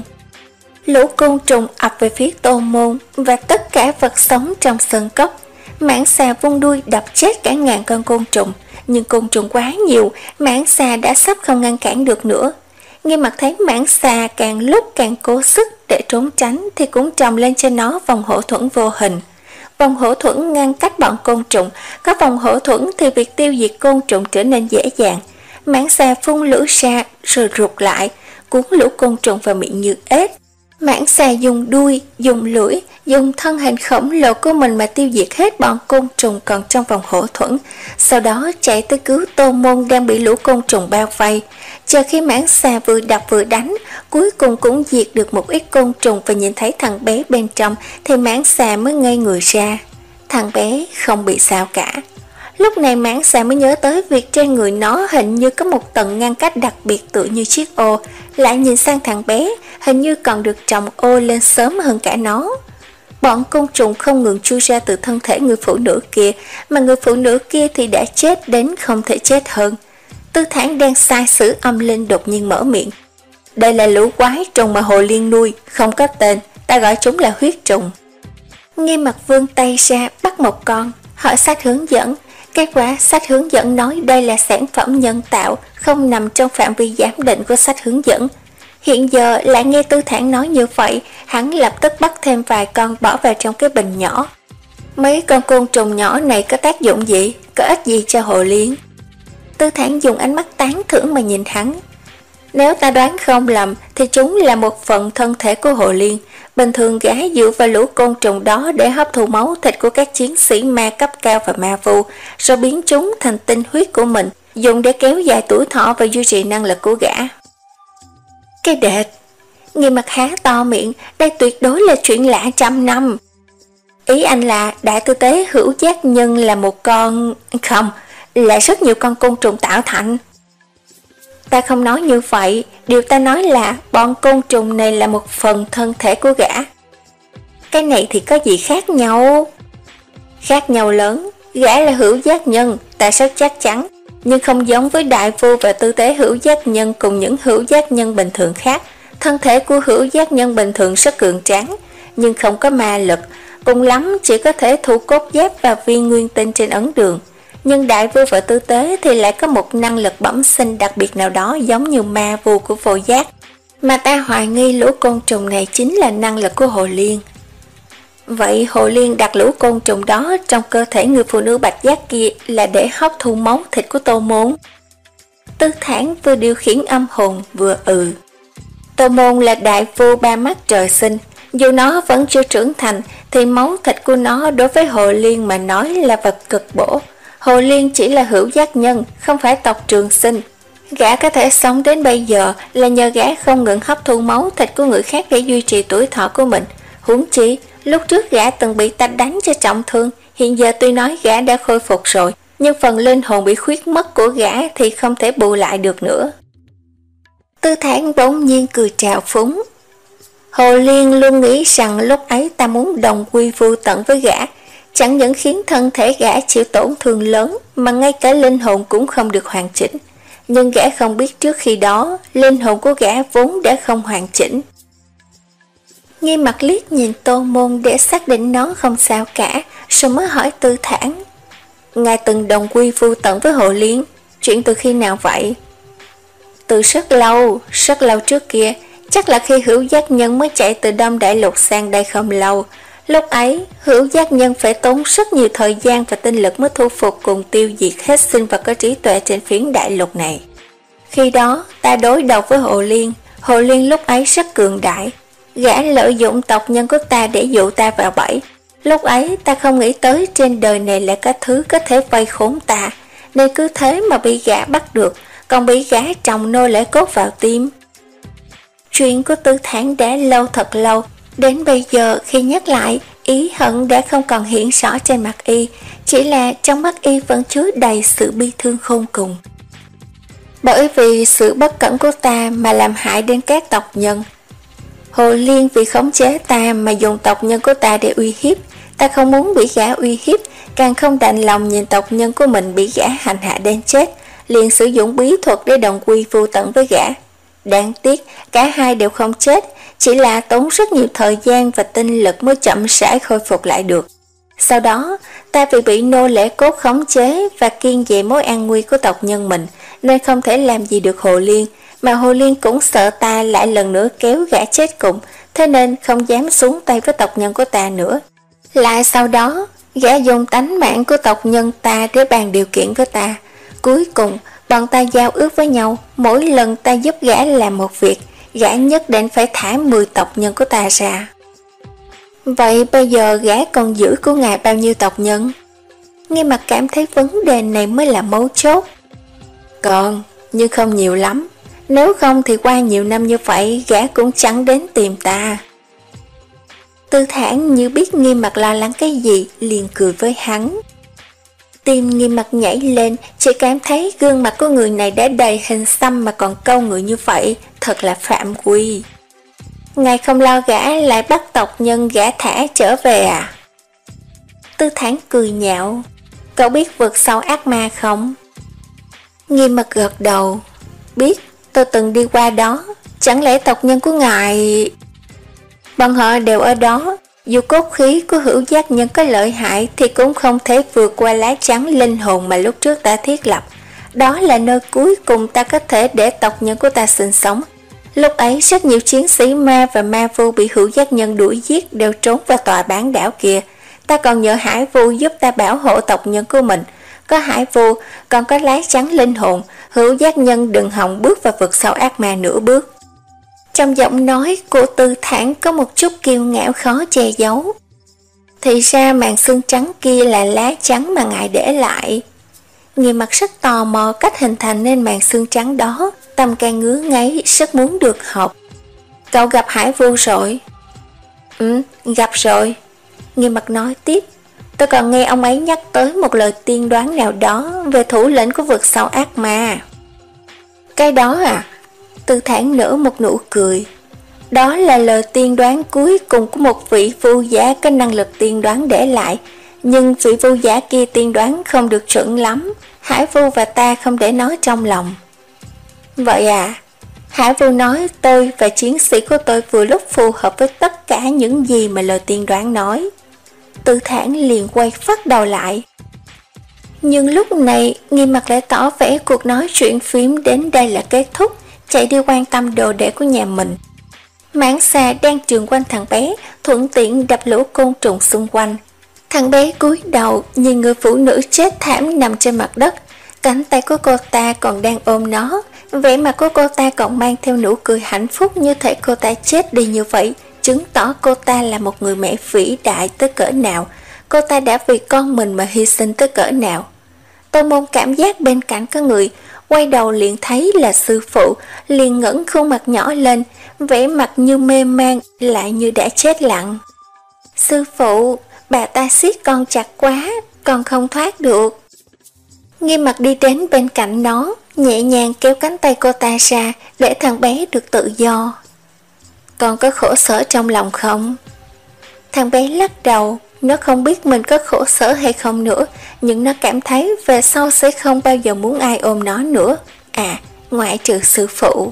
Lũ côn trùng ập về phía Tô Môn và tất cả vật sống trong sơn cốc. Mãng xà vung đuôi đập chết cả ngàn con côn trùng, nhưng côn trùng quá nhiều, mãng xà đã sắp không ngăn cản được nữa. Nghiêm Mặc thấy mãng xà càng lúc càng cố sức để trốn tránh thì cũng trồng lên cho nó vòng hổ thuẫn vô hình. Vòng hổ thuẫn ngăn cách bọn côn trùng, có vòng hổ thuẫn thì việc tiêu diệt côn trùng trở nên dễ dàng. Mãng xà phun lửa ra rồi rụt lại, cuốn lũ côn trùng vào miệng như ếch. Mãng xà dùng đuôi, dùng lưỡi, dùng thân hình khổng lồ của mình mà tiêu diệt hết bọn côn trùng còn trong vòng hổ thuẫn, sau đó chạy tới cứu Tô Môn đang bị lũ côn trùng bao vây. Chờ khi mãng xà vừa đập vừa đánh, cuối cùng cũng diệt được một ít côn trùng và nhìn thấy thằng bé bên trong, thì mãng xà mới ngây người ra. Thằng bé không bị sao cả. Lúc này mãng xà mới nhớ tới việc trên người nó hình như có một tầng ngăn cách đặc biệt tựa như chiếc ô, lại nhìn sang thằng bé, hình như còn được trồng ô lên sớm hơn cả nó. Bọn côn trùng không ngừng chui ra từ thân thể người phụ nữ kia, mà người phụ nữ kia thì đã chết đến không thể chết hơn. Tư Thản đang sai sử âm linh đột nhiên mở miệng. Đây là lũ quái trùng mà Hồ Liên nuôi, không có tên, ta gọi chúng là huyết trùng. Nghiêm Mặc vươn tay ra bắt một con, hỏi sách hướng dẫn. Kết quả sách hướng dẫn nói đây là sản phẩm nhân tạo, không nằm trong phạm vi giám định của sách hướng dẫn. Hiện giờ lại nghe Tư Thản nói như vậy, hắn lập tức bắt thêm vài con bỏ vào trong cái bình nhỏ. Mấy con côn trùng nhỏ này có tác dụng gì, có ích gì cho Hồ Liên? Tư Thản dùng ánh mắt tán thưởng mà nhìn hắn. Nếu ta đoán không lầm thì chúng là một phần thân thể của Hồ Liên. Bình thường gã dựa vào lũ côn trùng đó để hấp thu máu thịt của các chiến sĩ ma cấp cao và ma vu, rồi biến chúng thành tinh huyết của mình, dùng để kéo dài tuổi thọ và duy trì năng lực của gã. Cái đệt! Nghiêm Mặc há to miệng, đây tuyệt đối là chuyện lạ trăm năm. Ý anh là đại tư tế hữu giác nhân là một con... Không, là rất nhiều con côn trùng tạo thành. Ta không nói như vậy, điều ta nói là bọn côn trùng này là một phần thân thể của gã. Cái này thì có gì khác nhau? Khác nhau lớn, gã là hữu giác nhân, ta rất chắc chắn, nhưng không giống với đại phu và tư tế hữu giác nhân cùng những hữu giác nhân bình thường khác. Thân thể của hữu giác nhân bình thường rất cường tráng, nhưng không có ma lực, cùng lắm chỉ có thể thu cốt giáp và viên nguyên tinh trên ấn đường. Nhưng đại vu và tư tế thì lại có một năng lực bẩm sinh đặc biệt nào đó giống như ma vu của vô giác, mà ta hoài nghi lũ côn trùng này chính là năng lực của Hồ Liên. Vậy Hồ Liên đặt lũ côn trùng đó trong cơ thể người phụ nữ bạch giác kia là để hấp thu máu thịt của Tô Môn. Tư Thản vừa điều khiển âm hồn vừa ừ. Tô Môn là đại vu ba mắt trời sinh, dù nó vẫn chưa trưởng thành thì máu thịt của nó đối với Hồ Liên mà nói là vật cực bổ. Hồ Liên chỉ là hữu giác nhân, không phải tộc trường sinh. Gã có thể sống đến bây giờ là nhờ gã không ngừng hấp thu máu thịt của người khác để duy trì tuổi thọ của mình. Huống chi, lúc trước gã từng bị ta đánh cho trọng thương, hiện giờ tuy nói gã đã khôi phục rồi, nhưng phần linh hồn bị khuyết mất của gã thì không thể bù lại được nữa. Tư Thản bỗng nhiên cười trào phúng. Hồ Liên luôn nghĩ rằng lúc ấy ta muốn đồng quy vu tận với gã, chẳng những khiến thân thể gã chịu tổn thương lớn mà ngay cả linh hồn cũng không được hoàn chỉnh. Nhưng gã không biết trước khi đó, linh hồn của gã vốn đã không hoàn chỉnh. Nghiêm Mặc liếc nhìn Tô Môn để xác định nó không sao cả, rồi mới hỏi Tư Thản. Ngài từng đồng quy vu tận với Hồ Liên, chuyện từ khi nào vậy? Từ rất lâu, rất lâu trước kia, chắc là khi hữu giác nhân mới chạy từ Đông Đại Lục sang đây không lâu. Lúc ấy, hữu giác nhân phải tốn rất nhiều thời gian và tinh lực mới thu phục cùng tiêu diệt hết sinh vật có trí tuệ trên phiến đại lục này. Khi đó, ta đối đầu với Hồ Liên. Hồ Liên lúc ấy rất cường đại. Gã lợi dụng tộc nhân của ta để dụ ta vào bẫy. Lúc ấy, ta không nghĩ tới trên đời này lại có thứ có thể vây khốn ta, nên cứ thế mà bị gã bắt được, còn bị gã trồng nô lễ cốt vào tim. Chuyện của Tư Thản đã lâu thật lâu. Đến bây giờ khi nhắc lại, ý hận đã không còn hiện rõ trên mặt y, chỉ là trong mắt y vẫn chứa đầy sự bi thương khôn cùng. Bởi vì sự bất cẩn của ta mà làm hại đến các tộc nhân. Hồ Liên vì khống chế ta mà dùng tộc nhân của ta để uy hiếp, ta không muốn bị gã uy hiếp, càng không đành lòng nhìn tộc nhân của mình bị gã hành hạ đến chết, liền sử dụng bí thuật để đồng quy vu tận với gã. Đáng tiếc, cả hai đều không chết, chỉ là tốn rất nhiều thời gian và tinh lực mới chậm rãi khôi phục lại được. Sau đó, ta vì bị nô lễ cốt khống chế và kiêng dè mối an nguy của tộc nhân mình, nên không thể làm gì được Hồ Liên, mà Hồ Liên cũng sợ ta lại lần nữa kéo gã chết cùng, thế nên không dám xuống tay với tộc nhân của ta nữa. Lại sau đó, gã dùng tánh mạng của tộc nhân ta để bàn điều kiện với ta. Cuối cùng, bọn ta giao ước với nhau, mỗi lần ta giúp gã làm một việc, gã nhất định phải thả mười tộc nhân của ta ra. Vậy bây giờ gã còn giữ của ngài bao nhiêu tộc nhân? Nghiêm Mặc cảm thấy vấn đề này mới là mấu chốt. Còn, nhưng không nhiều lắm. Nếu không thì qua nhiều năm như vậy, gã cũng chẳng đến tìm ta. Tư Thản như biết Nghiêm Mặc lo lắng cái gì, liền cười với hắn. Tim Nghiêm Mặc nhảy lên, chỉ cảm thấy gương mặt của người này đã đầy hình xăm mà còn câu người như vậy, thật là phạm quy. Ngài không lo gã lại bắt tộc nhân gã thả trở về à? Tư Thản cười nhạo. Cậu biết vượt sau ác ma không? Nghiêm Mặc gật đầu. Biết, tôi từng đi qua đó. Chẳng lẽ tộc nhân của ngài... Bọn họ đều ở đó, dù cốt khí của hữu giác nhân có lợi hại thì cũng không thể vượt qua lá chắn linh hồn mà lúc trước ta thiết lập. Đó là nơi cuối cùng ta có thể để tộc nhân của ta sinh sống. Lúc ấy rất nhiều chiến sĩ ma và ma vu bị hữu giác nhân đuổi giết đều trốn vào tòa bán đảo kia. Ta còn nhờ hải vu giúp ta bảo hộ tộc nhân của mình. Có hải vu, còn có lá chắn linh hồn, hữu giác nhân đừng hòng bước vào vực sâu ác ma nửa bước. Trong giọng nói của Tư Thản có một chút kiêu ngạo khó che giấu. Thì ra màn xương trắng kia là lá chắn mà ngài để lại. Nghiêm Mặc rất tò mò cách hình thành nên màn xương trắng đó, tâm can ngứa ngáy rất muốn được học. Cậu gặp hải vu rồi? Ừ, gặp rồi. Nghiêm Mặc nói tiếp. Tôi còn nghe ông ấy nhắc tới một lời tiên đoán nào đó về thủ lĩnh của vực sâu ác ma. Cái đó à? Tư Thản nở một nụ cười. Đó là lời tiên đoán cuối cùng của một vị vu giả có năng lực tiên đoán để lại. Nhưng vị vu giả kia tiên đoán không được chuẩn lắm. Hải vu và ta không để nó trong lòng. Vậy à? Hải vu nói tôi và chiến sĩ của tôi vừa lúc phù hợp với tất cả những gì mà lời tiên đoán nói. Tư Thản liền quay phát đầu lại. Nhưng lúc này Nghiêm Mặc lại tỏ vẻ cuộc nói chuyện phím đến đây là kết thúc, chạy đi quan tâm đồ đệ của nhà mình. Mãng xà đang trường quanh thằng bé, thuận tiện đập lũ côn trùng xung quanh. Thằng bé cúi đầu nhìn người phụ nữ chết thảm nằm trên mặt đất. Cánh tay của cô ta còn đang ôm nó, vẻ mặt của cô ta còn mang theo nụ cười hạnh phúc, như thể cô ta chết đi như vậy, chứng tỏ cô ta là một người mẹ vĩ đại tới cỡ nào. Cô ta đã vì con mình mà hy sinh tới cỡ nào. Tô Môn cảm giác bên cạnh có người, quay đầu liền thấy là sư phụ, liền ngẩng khuôn mặt nhỏ lên, vẻ mặt như mê man, lại như đã chết lặng. Sư phụ, bà ta siết con chặt quá, con không thoát được. Nghiêm Mặc đi đến bên cạnh nó, nhẹ nhàng kéo cánh tay cô ta ra để thằng bé được tự do. Con có khổ sở trong lòng không? Thằng bé lắc đầu, nó không biết mình có khổ sở hay không nữa, nhưng nó cảm thấy về sau sẽ không bao giờ muốn ai ôm nó nữa. À, ngoại trừ sư phụ.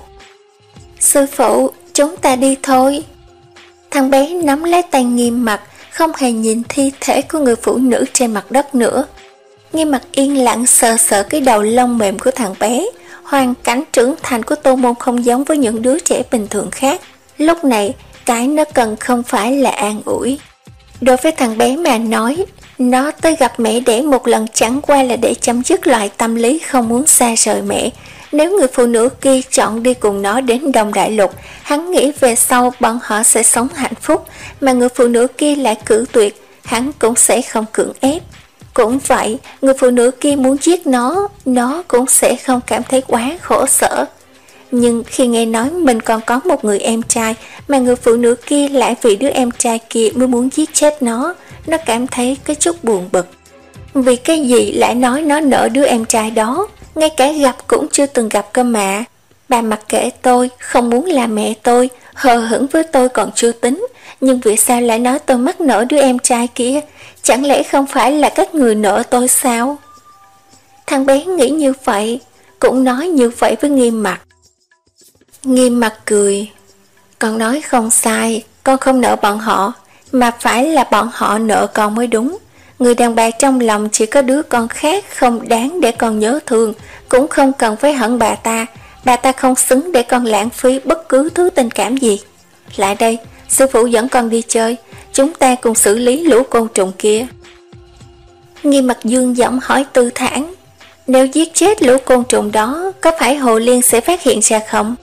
Sư phụ, chúng ta đi thôi. Thằng bé nắm lấy tay Nghiêm Mặc, không hề nhìn thi thể của người phụ nữ trên mặt đất nữa. Nghiêm Mặc yên lặng sờ sờ cái đầu lông mềm của thằng bé. Hoàn cảnh trưởng thành của Tô Môn không giống với những đứa trẻ bình thường khác. Lúc này, cái nó cần không phải là an ủi. Đối với thằng bé mà nói, nó tới gặp mẹ đẻ một lần chẳng qua là để chấm dứt loại tâm lý không muốn xa rời mẹ. Nếu người phụ nữ kia chọn đi cùng nó đến Đông Đại Lục, hắn nghĩ về sau bọn họ sẽ sống hạnh phúc, mà người phụ nữ kia lại cự tuyệt, hắn cũng sẽ không cưỡng ép. Cũng vậy, người phụ nữ kia muốn giết nó, nó cũng sẽ không cảm thấy quá khổ sở. Nhưng khi nghe nói mình còn có một người em trai, mà người phụ nữ kia lại vì đứa em trai kia mới muốn giết chết nó, nó cảm thấy có chút buồn bực. Vì cái gì lại nói nó nợ đứa em trai đó, ngay cả gặp cũng chưa từng gặp cơ mà. Bà mặc kệ tôi, không muốn làm mẹ tôi, hờ hững với tôi còn chưa tính, nhưng vì sao lại nói tôi mắc nợ đứa em trai kia? Chẳng lẽ không phải là các người nợ tôi sao? Thằng bé nghĩ như vậy, cũng nói như vậy với Nghiêm Mặc. Nghiêm Mặc cười. Con nói không sai, con không nợ bọn họ, mà phải là bọn họ nợ con mới đúng. Người đàn bà trong lòng chỉ có đứa con khác không đáng để con nhớ thương, cũng không cần phải hận bà ta. Bà ta không xứng để con lãng phí bất cứ thứ tình cảm gì. Lại đây, sư phụ dẫn con đi chơi, chúng ta cùng xử lý lũ côn trùng kia. Nghiêm Mặc dương giọng hỏi Tư Thản, nếu giết chết lũ côn trùng đó, có phải Hồ Liên sẽ phát hiện ra không?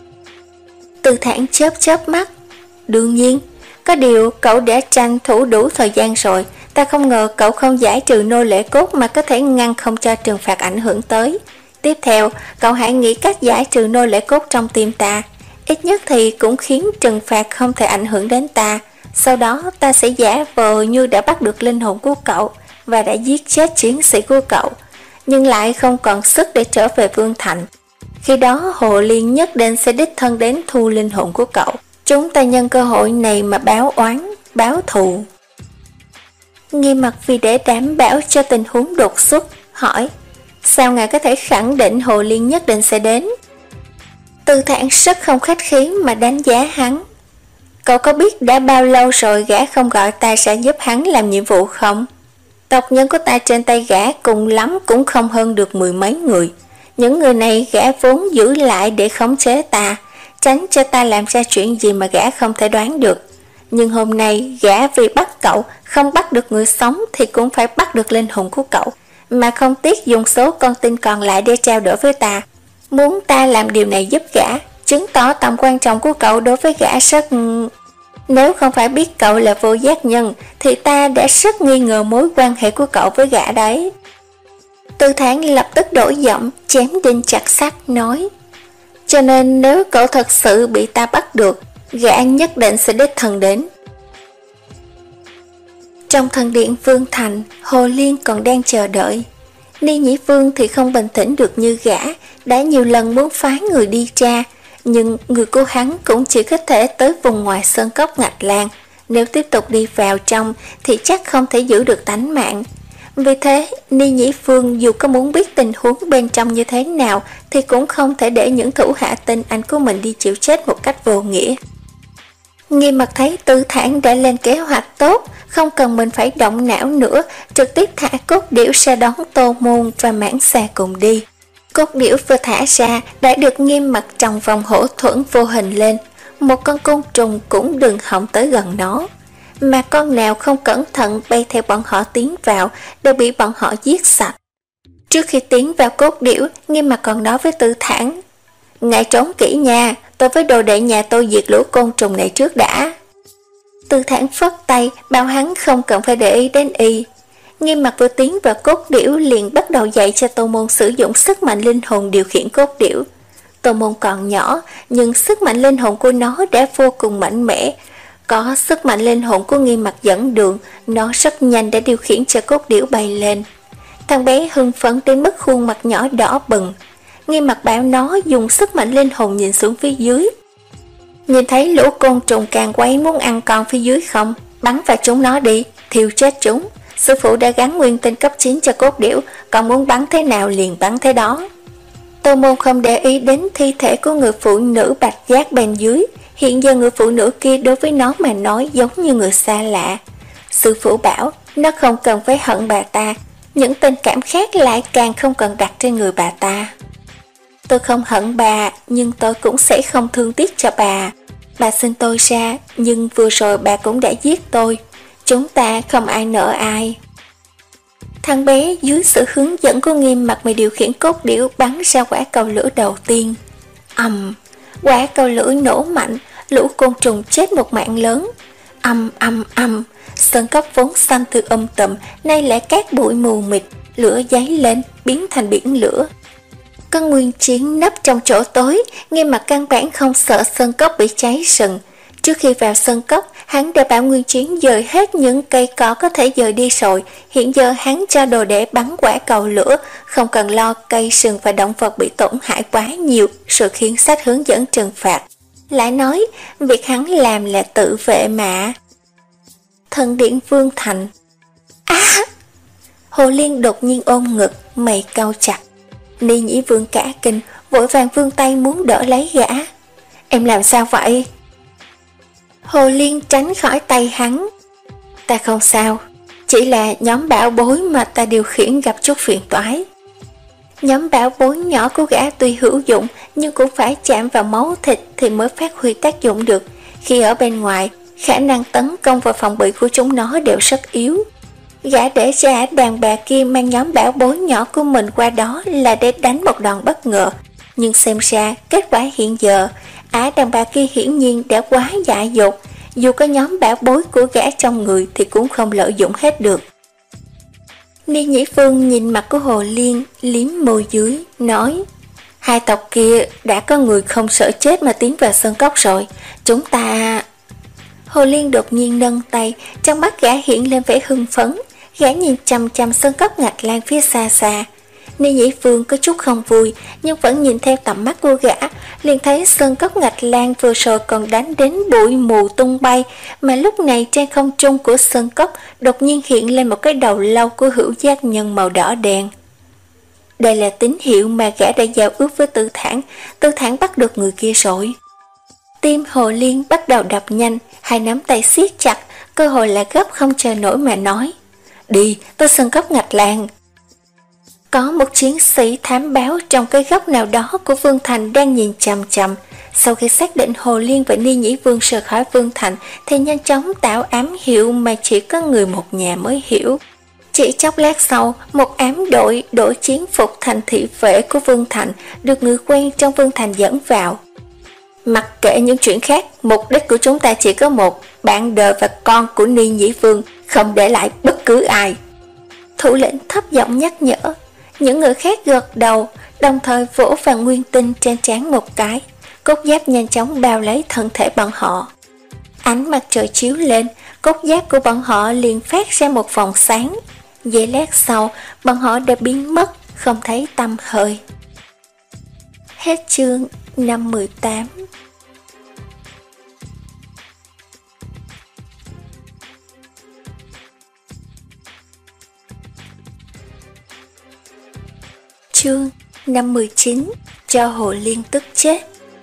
Tư Thản chớp chớp mắt. Đương nhiên, có điều cậu đã tranh thủ đủ thời gian rồi, ta không ngờ cậu không giải trừ nô lệ cốt mà có thể ngăn không cho trừng phạt ảnh hưởng tới. Tiếp theo, cậu hãy nghĩ cách giải trừ nô lệ cốt trong tim ta, ít nhất thì cũng khiến trừng phạt không thể ảnh hưởng đến ta. Sau đó ta sẽ giả vờ như đã bắt được linh hồn của cậu và đã giết chết chiến sĩ của cậu, nhưng lại không còn sức để trở về Vương Thành. Khi đó Hồ Liên nhất định sẽ đích thân đến thu linh hồn của cậu. Chúng ta nhân cơ hội này mà báo oán, báo thù. Nghiêm Mặc vì để đảm bảo cho tình huống đột xuất, hỏi, sao ngài có thể khẳng định Hồ Liên nhất định sẽ đến? Tư Thản rất không khách khí mà đánh giá hắn. Cậu có biết đã bao lâu rồi gã không gọi ta sẽ giúp hắn làm nhiệm vụ không? Tộc nhân của ta trên tay gã cùng lắm cũng không hơn được mười mấy người. Những người này gã vốn giữ lại để khống chế ta, tránh cho ta làm ra chuyện gì mà gã không thể đoán được. Nhưng hôm nay gã vì bắt cậu không bắt được người sống thì cũng phải bắt được linh hồn của cậu, mà không tiếc dùng số con tin còn lại để trao đổi với ta. Muốn ta làm điều này giúp gã, chứng tỏ tầm quan trọng của cậu đối với gã rất... Nếu không phải biết cậu là vô giác nhân thì ta đã rất nghi ngờ mối quan hệ của cậu với gã đấy. Tư Thản lập tức đổi giọng, chém đinh chặt sắt nói: Cho nên nếu cậu thật sự bị ta bắt được, gã nhất định sẽ đích thân đến. Trong thần điện Vương Thành, Hồ Liên còn đang chờ đợi. Ni Nhĩ Vương thì không bình tĩnh được như gã, đã nhiều lần muốn phái người đi tra, nhưng người của hắn cũng chỉ có thể tới vùng ngoài sơn cốc Ngạch Lan. Nếu tiếp tục đi vào trong thì chắc không thể giữ được tánh mạng. Vì thế, Ni Nhĩ Vương dù có muốn biết tình huống bên trong như thế nào thì cũng không thể để những thủ hạ tinh anh của mình đi chịu chết một cách vô nghĩa. Nghiêm Mặt thấy Tư Thản đã lên kế hoạch tốt, không cần mình phải động não nữa, trực tiếp thả cốt điểu ra đón Tô Môn và Mãn Xà cùng đi. Cốt điểu vừa thả ra đã được Nghiêm Mặt trồng vòng hổ thuẫn vô hình lên, một con côn trùng cũng đừng hỏng tới gần nó. Mà con nào không cẩn thận bay theo bọn họ tiến vào đều bị bọn họ giết sạch. Trước khi tiến vào cốt điểu, Nghiêm Mặt còn nói với Tư Thản: Ngài trốn kỹ nha, tôi với đồ đệ nhà tôi diệt lũ côn trùng này trước đã. Tư Thản phất tay bảo hắn không cần phải để ý đến y. Nghiêm Mặt vừa tiến vào cốt điểu liền bắt đầu dạy cho Tô Môn sử dụng sức mạnh linh hồn điều khiển cốt điểu. Tô Môn còn nhỏ nhưng sức mạnh linh hồn của nó đã vô cùng mạnh mẽ. Có sức mạnh linh hồn của Nghiêm Mặt dẫn đường, nó rất nhanh đã điều khiển cho cốt điểu bay lên. Thằng bé hưng phấn đến mức khuôn mặt nhỏ đỏ bừng. Nghiêm Mặt bảo nó dùng sức mạnh linh hồn nhìn xuống phía dưới. Nhìn thấy lũ côn trùng càng quấy muốn ăn con phía dưới không? Bắn vào chúng nó đi, thiêu chết chúng. Sư phụ đã gắn nguyên tinh cấp chín cho cốt điểu, còn muốn bắn thế nào liền bắn thế đó. Tô Môn không để ý đến thi thể của người phụ nữ bạch giác bên dưới. Hiện giờ người phụ nữ kia đối với nó mà nói giống như người xa lạ. Sư phụ bảo nó không cần phải hận bà ta, những tình cảm khác lại càng không cần đặt trên người bà ta. Tôi không hận bà, nhưng tôi cũng sẽ không thương tiếc cho bà. Bà sinh tôi ra, nhưng vừa rồi bà cũng đã giết tôi. Chúng ta không ai nợ ai. Thằng bé dưới sự hướng dẫn của Nghiêm Mặt mà điều khiển cốt điểu bắn ra quả cầu lửa đầu tiên. Ầm, quả cầu lửa nổ mạnh, lũ côn trùng chết một mạng lớn. Ầm ầm ầm, sơn cốc vốn xanh từ âm tùm nay lại cát bụi mù mịt, lửa dấy lên biến thành biển lửa. Con Nguyên Chiến nấp trong chỗ tối, Nghiêm Mặt căn bản không sợ sơn cốc bị cháy sừng. Trước khi vào sơn cốc, hắn đã bảo Nguyên Chiến dời hết những cây cỏ có thể dời đi rồi. Hiện giờ hắn cho đồ để bắn quả cầu lửa, không cần lo cây sừng và động vật bị tổn hại quá nhiều rồi khiến sách hướng dẫn trừng phạt. Lại nói, việc hắn làm là tự vệ mà. Thần điện Vương Thành. À! Hồ Liên đột nhiên ôm ngực, mày cau chặt. Ni Nhĩ Vương cả kinh, vội vàng vươn tay muốn đỡ lấy gã. Em làm sao vậy? Hồ Liên tránh khỏi tay hắn. Ta không sao, chỉ là nhóm bảo bối mà ta điều khiển gặp chút phiền toái. Nhóm bảo bối nhỏ của gã tuy hữu dụng nhưng cũng phải chạm vào máu thịt thì mới phát huy tác dụng được. Khi ở bên ngoài, khả năng tấn công và phòng bị của chúng nó đều rất yếu. Gã để ra đàn bà kia mang nhóm bảo bối nhỏ của mình qua đó là để đánh một đòn bất ngờ. Nhưng xem ra kết quả hiện giờ, ả đàn bà kia hiển nhiên đã quá dại dột. Dù có nhóm bảo bối của gã trong người thì cũng không lợi dụng hết được. Ni Nhĩ Phương nhìn mặt của Hồ Liên, liếm môi dưới, nói: Hai tộc kia đã có người không sợ chết mà tiến vào sơn cốc rồi. Chúng ta... Hồ Liên đột nhiên nâng tay, trong mắt gã hiện lên vẻ hưng phấn. Gã nhìn chằm chằm sơn cốc Ngạch Lan phía xa xa. Ni Nhĩ Phương có chút không vui, nhưng vẫn nhìn theo tầm mắt của gã, liền thấy sơn cốc Ngạch Lan vừa rồi còn đánh đến bụi mù tung bay, mà lúc này trên không trung của sơn cốc đột nhiên hiện lên một cái đầu lâu của hữu giác nhân màu đỏ đen. Đây là tín hiệu mà gã đã giao ước với Tư Thản. Tư Thản bắt được người kia rồi. Tim Hồ Liên bắt đầu đập nhanh, hai nắm tay siết chặt, cơ hội là gấp không chờ nổi mà nói: "Đi, tới sân cốc Ngạch Lan." Có một chiến sĩ thám báo trong cái góc nào đó của Vương Thành đang nhìn chằm chằm. Sau khi xác định Hồ Liên và Ni Nhĩ Vương rời khỏi Vương Thành thì nhanh chóng tạo ám hiệu mà chỉ có người một nhà mới hiểu. Chỉ chốc lát sau, một ám đội đổi chiến phục thành thị vệ của Vương Thành được người quen trong Vương Thành dẫn vào. Mặc kệ những chuyện khác, mục đích của chúng ta chỉ có một: bạn đời và con của Ni Nhĩ Vương, không để lại bất cứ ai. Thủ lĩnh thấp giọng nhắc nhở. Những người khác gật đầu, đồng thời vỗ vào Nguyên Tinh trên trán một cái. Cốt giáp nhanh chóng bao lấy thân thể bọn họ. Ánh mặt trời chiếu lên, cốt giáp của bọn họ liền phát ra một vòng sáng. Giây lát sau, bọn họ đã biến mất, không thấy tăm hơi. Hết chương năm mười tám. Chương năm mười chín. Cho Hồ Liên tức chết.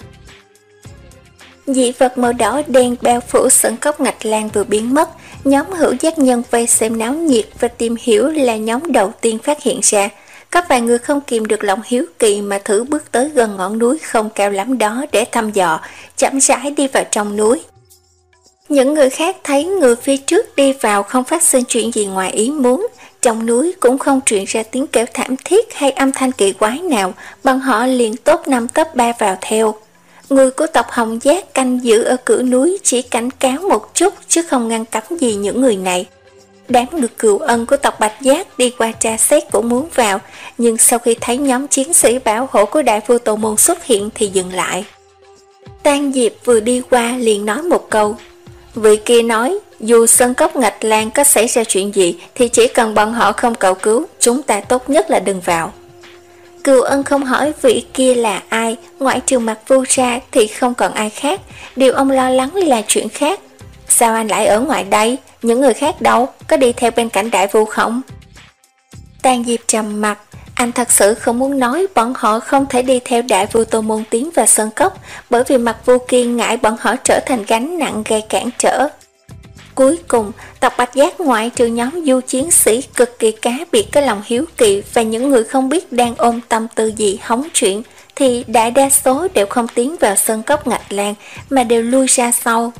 Dị vật màu đỏ đen bao phủ sân cốc Ngạch Lan vừa biến mất, nhóm hữu giác nhân vây xem náo nhiệt và tìm hiểu là nhóm đầu tiên phát hiện ra. Có vài người không kìm được lòng hiếu kỳ mà thử bước tới gần ngọn núi không cao lắm đó để thăm dò, chậm rãi đi vào trong núi. Những người khác thấy người phía trước đi vào không phát sinh chuyện gì ngoài ý muốn, trong núi cũng không truyền ra tiếng kêu thảm thiết hay âm thanh kỳ quái nào, bọn họ liền tốt năm tấp ba vào theo. Người của tộc Hồng Giác canh giữ ở cửa núi chỉ cảnh cáo một chút chứ không ngăn cấm gì những người này. Đám người Cừu Ân của tộc Bạch Giác đi qua tra xét cũng muốn vào, nhưng sau khi thấy nhóm chiến sĩ bảo hộ của Đại Vua Tô Môn xuất hiện thì dừng lại. Tang Diệp vừa đi qua liền nói một câu. Vị kia nói, dù sân cốc Ngạch Lan có xảy ra chuyện gì thì chỉ cần bọn họ không cầu cứu, chúng ta tốt nhất là đừng vào. Cừu Ân không hỏi vị kia là ai, ngoại trừ Mặc Vu ra thì không còn ai khác. Điều ông lo lắng là chuyện khác. Sao anh lại ở ngoài đây? Những người khác đâu? Có đi theo bên cạnh Đại Vu không? Tang Diệp trầm mặt. Anh thật sự không muốn nói bọn họ không thể đi theo Đại Vu Tô Môn tiến vào sân cốc, bởi vì Mặc Vu kia ngại bọn họ trở thành gánh nặng gây cản trở. Cuối cùng, tộc Bạch Giác ngoại trừ nhóm du chiến sĩ cực kỳ cá biệt có lòng hiếu kỳ và những người không biết đang ôm tâm tư gì hóng chuyện, thì đại đa số đều không tiến vào sân cốc Ngạch Lan mà đều lui ra sau.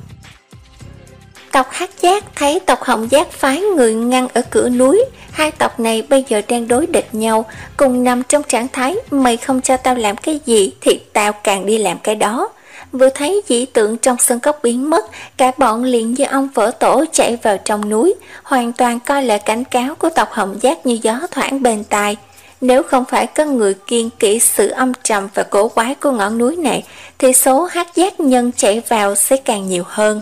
Tộc Hắc Giác thấy tộc Hồng Giác phái người ngăn ở cửa núi, hai tộc này bây giờ đang đối địch nhau, cùng nằm trong trạng thái mày không cho tao làm cái gì thì tao càng đi làm cái đó. Vừa thấy dị tượng trong sân cốc biến mất, cả bọn liền như ong vỡ tổ chạy vào trong núi, hoàn toàn coi lời cảnh cáo của tộc Hồng Giác như gió thoảng bên tai. Nếu không phải có người kiêng kỵ sự âm trầm và cổ quái của ngọn núi này, thì số Hắc Giác nhân chạy vào sẽ càng nhiều hơn.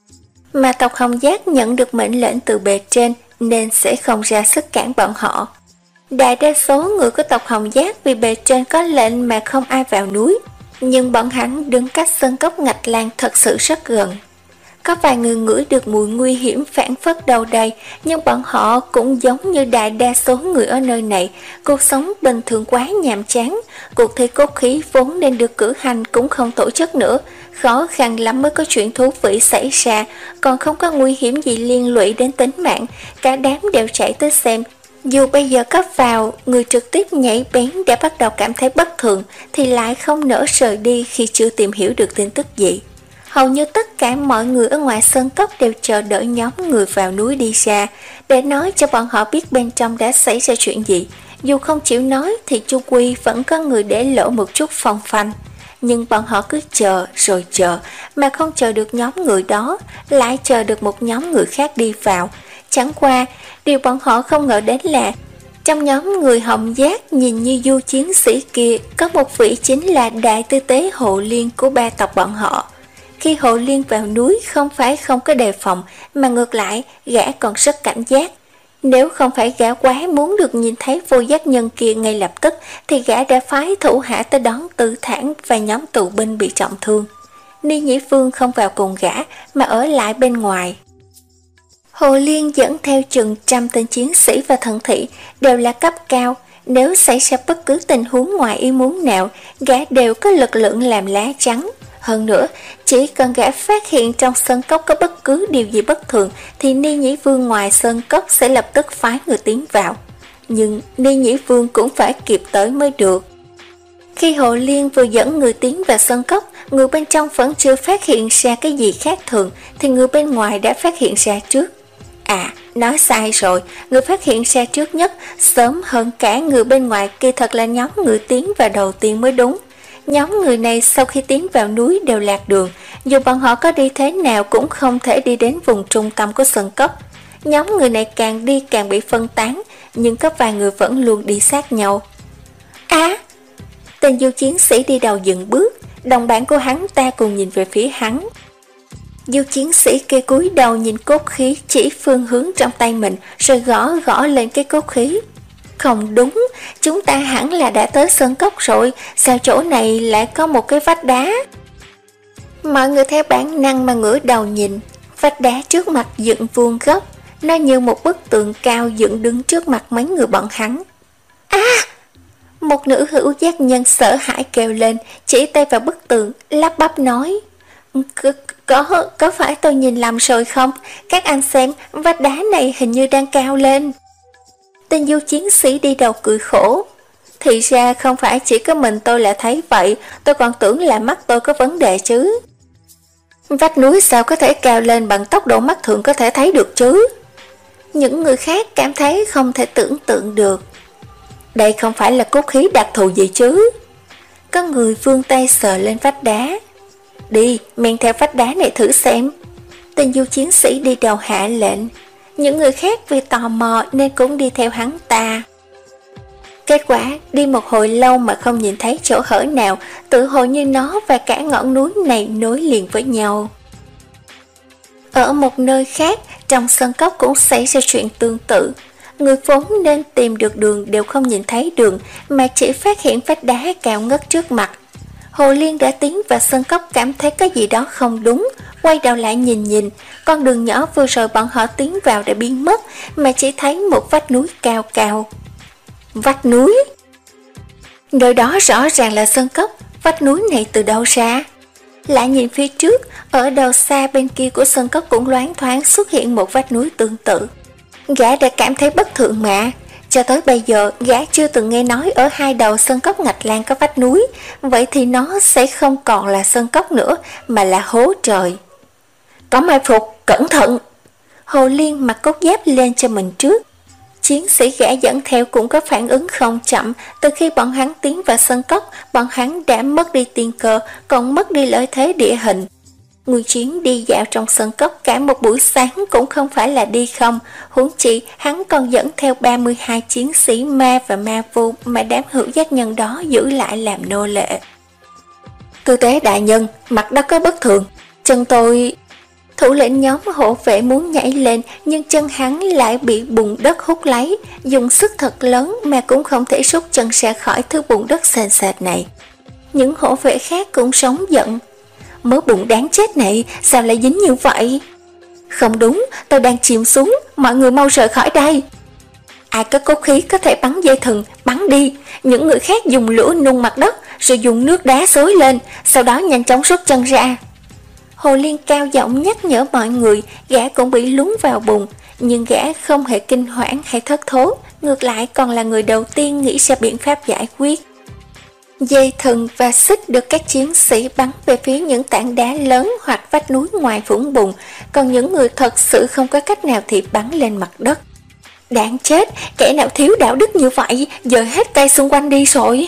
Mà tộc Hồng Giác nhận được mệnh lệnh từ bề trên nên sẽ không ra sức cản bọn họ. Đại đa số người của tộc Hồng Giác vì bề trên có lệnh mà không ai vào núi, nhưng bọn hắn đứng cách sân cốc Ngạch Lan thật sự rất gần. Có vài người ngửi được mùi nguy hiểm phảng phất đâu đây, nhưng bọn họ cũng giống như đại đa số người ở nơi này, cuộc sống bình thường quá nhàm chán, cuộc thi cốt khí vốn nên được cử hành cũng không tổ chức nữa, khó khăn lắm mới có chuyện thú vị xảy ra, còn không có nguy hiểm gì liên lụy đến tính mạng, cả đám đều chạy tới xem. Dù bây giờ cấp vào, người trực tiếp nhảy bén đã bắt đầu cảm thấy bất thường thì lại không nỡ rời đi khi chưa tìm hiểu được tin tức gì. Hầu như tất cả mọi người ở ngoài sân cốc đều chờ đợi nhóm người vào núi đi ra để nói cho bọn họ biết bên trong đã xảy ra chuyện gì. Dù không chịu nói thì Chu Quy vẫn có người để lộ một chút phong phanh. Nhưng bọn họ cứ chờ rồi chờ mà không chờ được nhóm người đó, lại chờ được một nhóm người khác đi vào. Chẳng qua, điều bọn họ không ngờ đến là trong nhóm người Hồng Giác nhìn như du chiến sĩ kia có một vị chính là đại tư tế Hồ Liên của ba tộc bọn họ. Khi Hồ Liên vào núi không phải không có đề phòng, mà ngược lại gã còn rất cảnh giác. Nếu không phải gã quá muốn được nhìn thấy vô giác nhân kia ngay lập tức thì gã đã phái thủ hạ tới đón Tư Thản và nhóm tù binh bị trọng thương. Ni Nhĩ Vương không vào cùng gã mà ở lại bên ngoài. Hồ Liên dẫn theo chừng trăm tên chiến sĩ và thần thị đều là cấp cao. Nếu xảy ra bất cứ tình huống ngoài ý muốn nào, gã đều có lực lượng làm lá chắn. Hơn nữa, chỉ cần gã phát hiện trong sơn cốc có bất cứ điều gì bất thường thì Ni Nhĩ Vương ngoài sơn cốc sẽ lập tức phái người tiến vào. Nhưng Ni Nhĩ Vương cũng phải kịp tới mới được. Khi Hồ Liên vừa dẫn người tiến vào sơn cốc, người bên trong vẫn chưa phát hiện ra cái gì khác thường thì người bên ngoài đã phát hiện ra trước. À, nói sai rồi, người phát hiện ra trước nhất, sớm hơn cả người bên ngoài, kỳ thật là nhóm người tiến vào đầu tiên mới đúng. Nhóm người này sau khi tiến vào núi đều lạc đường, dù bọn họ có đi thế nào cũng không thể đi đến vùng trung tâm của sơn cốc. Nhóm người này càng đi càng bị phân tán, nhưng có vài người vẫn luôn đi sát nhau. À, tên Du chiến sĩ đi đầu dừng bước, đồng bạn của hắn ta cùng nhìn về phía hắn. Du chiến sĩ kia cúi đầu nhìn cốt khí chỉ phương hướng trong tay mình, rồi gõ gõ lên cái cốt khí. Không đúng, chúng ta hẳn là đã tới sơn cốc rồi, sao chỗ này lại có một cái vách đá? Mọi người theo bản năng mà ngửa đầu nhìn, vách đá trước mặt dựng vuông góc, nó như một bức tường cao dựng đứng trước mặt mấy người bọn hắn. À! Một nữ hữu giác nhân sợ hãi kêu lên, chỉ tay vào bức tường, lắp bắp nói: C- có, có phải tôi nhìn lầm rồi không? Các anh xem, vách đá này hình như đang cao lên. Tên Du chiến sĩ đi đầu cười khổ. Thì ra không phải chỉ có mình tôi là thấy vậy, tôi còn tưởng là mắt tôi có vấn đề chứ. Vách núi sao có thể cao lên bằng tốc độ mắt thường có thể thấy được chứ? Những người khác cảm thấy không thể tưởng tượng được. Đây không phải là cốt khí đặc thù gì chứ? Có người vươn tay sờ lên vách đá. Đi, men theo vách đá này thử xem. Tên Du chiến sĩ đi đầu hạ lệnh. Những người khác vì tò mò nên cũng đi theo hắn ta. Kết quả, đi một hồi lâu mà không nhìn thấy chỗ hở nào, tự hồ như nó và cả ngọn núi này nối liền với nhau. Ở một nơi khác, trong sơn cốc cũng xảy ra chuyện tương tự. Người vốn nên tìm được đường đều không nhìn thấy đường, mà chỉ phát hiện vách đá cao ngất trước mặt. Hồ Liên đã tiến vào sơn cốc, cảm thấy cái gì đó không đúng, quay đầu lại nhìn nhìn, con đường nhỏ vừa rồi bọn họ tiến vào đã biến mất, mà chỉ thấy một vách núi cao cao. Vách núi? Nơi đó rõ ràng là sơn cốc, vách núi này từ đâu ra? Lại nhìn phía trước, ở đầu xa bên kia của sơn cốc cũng loáng thoáng xuất hiện một vách núi tương tự. Gã đã cảm thấy bất thường mà. Cho tới bây giờ, gã chưa từng nghe nói ở hai đầu sơn cốc ngạch lan có vách núi, vậy thì nó sẽ không còn là sơn cốc nữa, mà là hố trời. Có mai phục, cẩn thận! Hồ Liên mặc cốt giáp lên cho mình trước. Chiến sĩ gã dẫn theo cũng có phản ứng không chậm, từ khi bọn hắn tiến vào sơn cốc, bọn hắn đã mất đi tiên cơ, còn mất đi lợi thế địa hình. Người chiến đi dạo trong sơn cốc cả một buổi sáng cũng không phải là đi không, huống chi hắn còn dẫn theo ba mươi hai chiến sĩ ma và ma vu mà đám hữu giác nhân đó giữ lại làm nô lệ. Tư tế đại nhân, mặt đất có bất thường, chân tôi... Thủ lĩnh nhóm hộ vệ muốn nhảy lên, nhưng chân hắn lại bị bùn đất hút lấy, dùng sức thật lớn mà cũng không thể rút chân ra khỏi thứ bùn đất sền sệt này. Những hộ vệ khác cũng sống giận. Mớ bùn đáng chết này, sao lại dính như vậy? Không đúng, tôi đang chìm xuống, mọi người mau rời khỏi đây. Ai có cốt khí có thể bắn dây thừng, bắn đi. Những người khác dùng lửa nung mặt đất, rồi dùng nước đá xối lên, sau đó nhanh chóng rút chân ra. Hồ Liên cao giọng nhắc nhở mọi người, gã cũng bị lún vào bùn, nhưng gã không hề kinh hoảng hay thất thố, ngược lại còn là người đầu tiên nghĩ ra biện pháp giải quyết. Dây thừng và xích được các chiến sĩ bắn về phía những tảng đá lớn hoặc vách núi ngoài vũng bùn, còn những người thật sự không có cách nào thì bắn lên mặt đất. Đáng chết, kẻ nào thiếu đạo đức như vậy, giờ hết cây xung quanh đi rồi.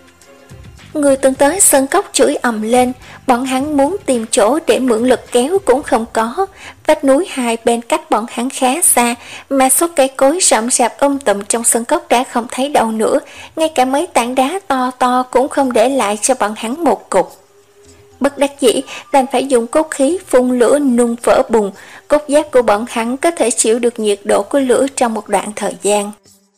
Người từng tới sơn cốc chửi ầm lên, bọn hắn muốn tìm chỗ để mượn lực kéo cũng không có. Vách núi hai bên cách bọn hắn khá xa, mà số cây cối rậm rạp um tùm trong sơn cốc đã không thấy đâu nữa, ngay cả mấy tảng đá to to cũng không để lại cho bọn hắn một cục. Bất đắc dĩ, đành phải dùng cốt khí phun lửa nung vỡ bùn, cốt giáp của bọn hắn có thể chịu được nhiệt độ của lửa trong một đoạn thời gian.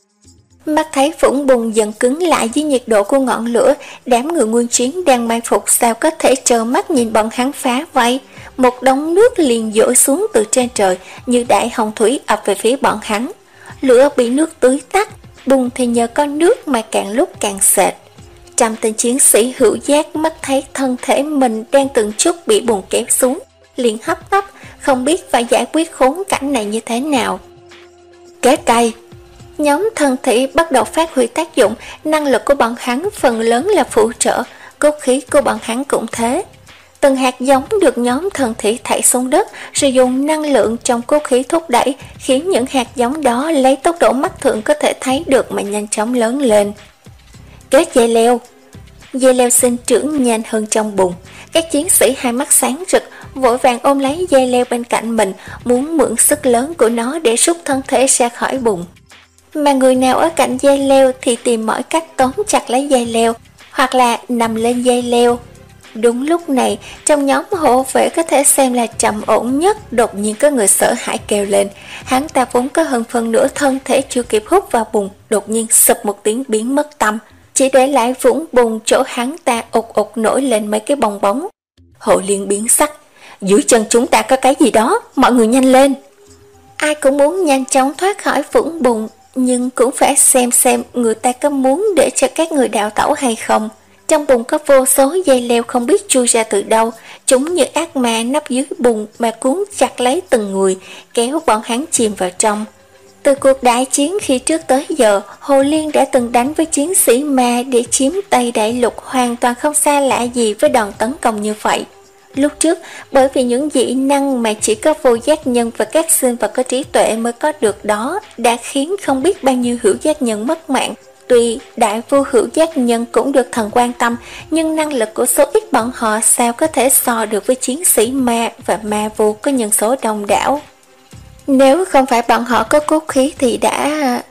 Mắt thấy vũng bùn dần cứng lại với nhiệt độ của ngọn lửa, đám người nguyên chiến đang mai phục sao có thể trơ mắt nhìn bọn hắn phá vây. Một đống nước liền dội xuống từ trên trời như đại hồng thủy ập về phía bọn hắn. Lửa bị nước tưới tắt, bùn thì nhờ có nước mà càng lúc càng sệt. trăm tên chiến sĩ hữu giác mắt thấy thân thể mình đang từng chút bị bùn kéo xuống, liền hấp tấp, không biết phải giải quyết khốn cảnh này như thế nào. Kế tay, nhóm thân thị bắt đầu phát huy tác dụng, năng lực của bọn hắn phần lớn là phụ trợ, cốt khí của bọn hắn cũng thế. Từng hạt giống được nhóm thần thị thảy xuống đất, sử dụng năng lượng trong cốt khí thúc đẩy, khiến những hạt giống đó lấy tốc độ mắt thường có thể thấy được mà nhanh chóng lớn lên. Kết dây leo. Dây leo sinh trưởng nhanh hơn trong bùn. Các chiến sĩ hai mắt sáng rực, vội vàng ôm lấy dây leo bên cạnh mình, muốn mượn sức lớn của nó để rút thân thể ra khỏi bùn. Mà người nào ở cạnh dây leo thì tìm mọi cách tóm chặt lấy dây leo, hoặc là nằm lên dây leo. Đúng lúc này, trong nhóm hộ vệ có thể xem là trầm ổn nhất, đột nhiên có người sợ hãi kêu lên. Hắn ta vốn có hơn phần nửa thân thể chưa kịp hút vào bùn, đột nhiên sụp một tiếng biến mất tăm, chỉ để lại vũng bùn chỗ hắn ta ục ục nổi lên mấy cái bong bóng. Hộ Liên biến sắc, dưới chân chúng ta có cái gì đó, mọi người nhanh lên. Ai cũng muốn nhanh chóng thoát khỏi vũng bùn, nhưng cũng phải xem xem người ta có muốn để cho các người đào tẩu hay không. Trong bùn có vô số dây leo không biết chui ra từ đâu, chúng như ác ma nấp dưới bùn mà cuốn chặt lấy từng người, kéo bọn hắn chìm vào trong. Từ cuộc đại chiến khi trước tới giờ, Hồ Liên đã từng đánh với chiến sĩ ma để chiếm Tây Đại Lục, hoàn toàn không xa lạ gì với đòn tấn công như vậy. Lúc trước, bởi vì những dị năng mà chỉ có vô giác nhân và các sinh vật có trí tuệ mới có được đó, đã khiến không biết bao nhiêu hữu giác nhân mất mạng. Tuy đại vô hữu giác nhân cũng được thần quan tâm, nhưng năng lực của số ít bọn họ sao có thể so được với chiến sĩ ma và ma vô có nhân số đông đảo. Nếu không phải bọn họ có cốt khí thì đã...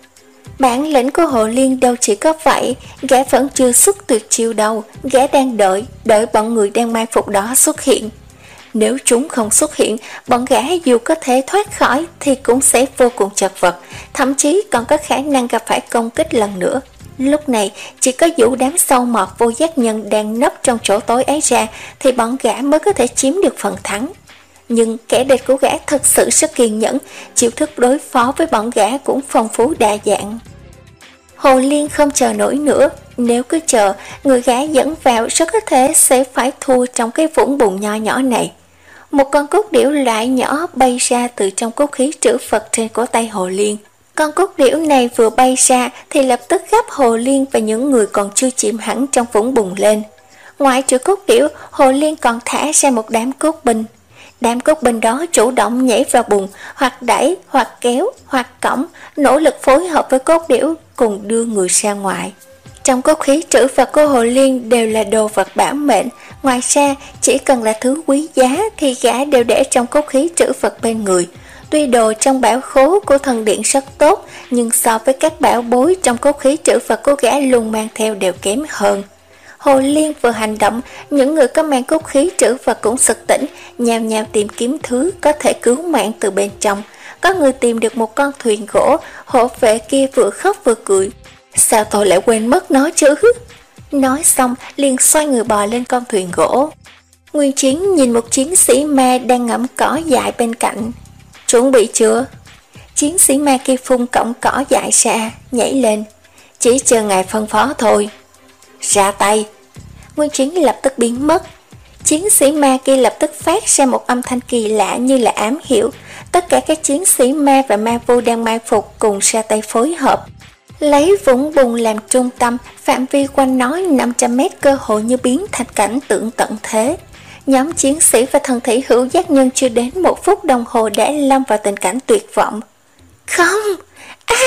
Bản lĩnh của Hồ Liên đâu chỉ có vậy, gã vẫn chưa xuất tuyệt chiêu đâu, gã đang đợi, đợi bọn người đang mai phục đó xuất hiện. Nếu chúng không xuất hiện, bọn gã dù có thể thoát khỏi thì cũng sẽ vô cùng chật vật, thậm chí còn có khả năng gặp phải công kích lần nữa. Lúc này, chỉ có dụ đám sâu mọt vô giác nhân đang nấp trong chỗ tối ấy ra thì bọn gã mới có thể chiếm được phần thắng. Nhưng kẻ địch của gã thật sự rất kiên nhẫn, chiêu thức đối phó với bọn gã cũng phong phú đa dạng. Hồ Liên không chờ nổi nữa, nếu cứ chờ, người gã dẫn vào rất có thể sẽ phải thua trong cái vũng bùn nho nhỏ này. Một con cốt điểu loại nhỏ bay ra từ trong cốt khí trữ vật trên cổ tay Hồ Liên. Con cốt điểu này vừa bay ra thì lập tức gắp Hồ Liên và những người còn chưa chìm hẳn trong vũng bùn lên. Ngoài trừ cốt điểu, Hồ Liên còn thả ra một đám cốt binh. Đám cốt binh đó chủ động nhảy vào bùn, hoặc đẩy, hoặc kéo, hoặc cõng, nỗ lực phối hợp với cốt điểu cùng đưa người ra ngoài. Trong cốt khí trữ vật của Hồ Liên đều là đồ vật bảo mệnh, ngoài ra chỉ cần là thứ quý giá thì gã đều để trong cốt khí trữ vật bên người. Tuy đồ trong bảo khố của thần điện rất tốt, nhưng so với các bảo bối trong cốt khí trữ vật của gã luôn mang theo đều kém hơn. Hồ Liên vừa hành động, những người có mang cốt khí trữ vật cũng sực tỉnh, nhào nhào tìm kiếm thứ có thể cứu mạng từ bên trong. Có người tìm được một con thuyền gỗ, hộ vệ kia vừa khóc vừa cười. Sao tôi lại quên mất nó chứ? Nói xong liền xoay người bò lên con thuyền gỗ. Nguyên Chiến nhìn một chiến sĩ ma đang ngậm cỏ dại bên cạnh. Chuẩn bị chưa? Chiến sĩ ma kia phun cọng cỏ dại ra, nhảy lên. Chỉ chờ ngài phân phó thôi. Ra tay. Nguyên Chiến lập tức biến mất. Chiến sĩ ma kia lập tức phát ra một âm thanh kỳ lạ như là ám hiệu. Tất cả các chiến sĩ ma và ma vô đang mai phục cùng ra tay phối hợp. Lấy vũng bùn làm trung tâm, phạm vi quanh nó năm trăm mét cơ hội như biến thành cảnh tượng tận thế. Nhóm chiến sĩ và thần thị hữu giác nhân chưa đến một phút đồng hồ đã lâm vào tình cảnh tuyệt vọng. Không! À!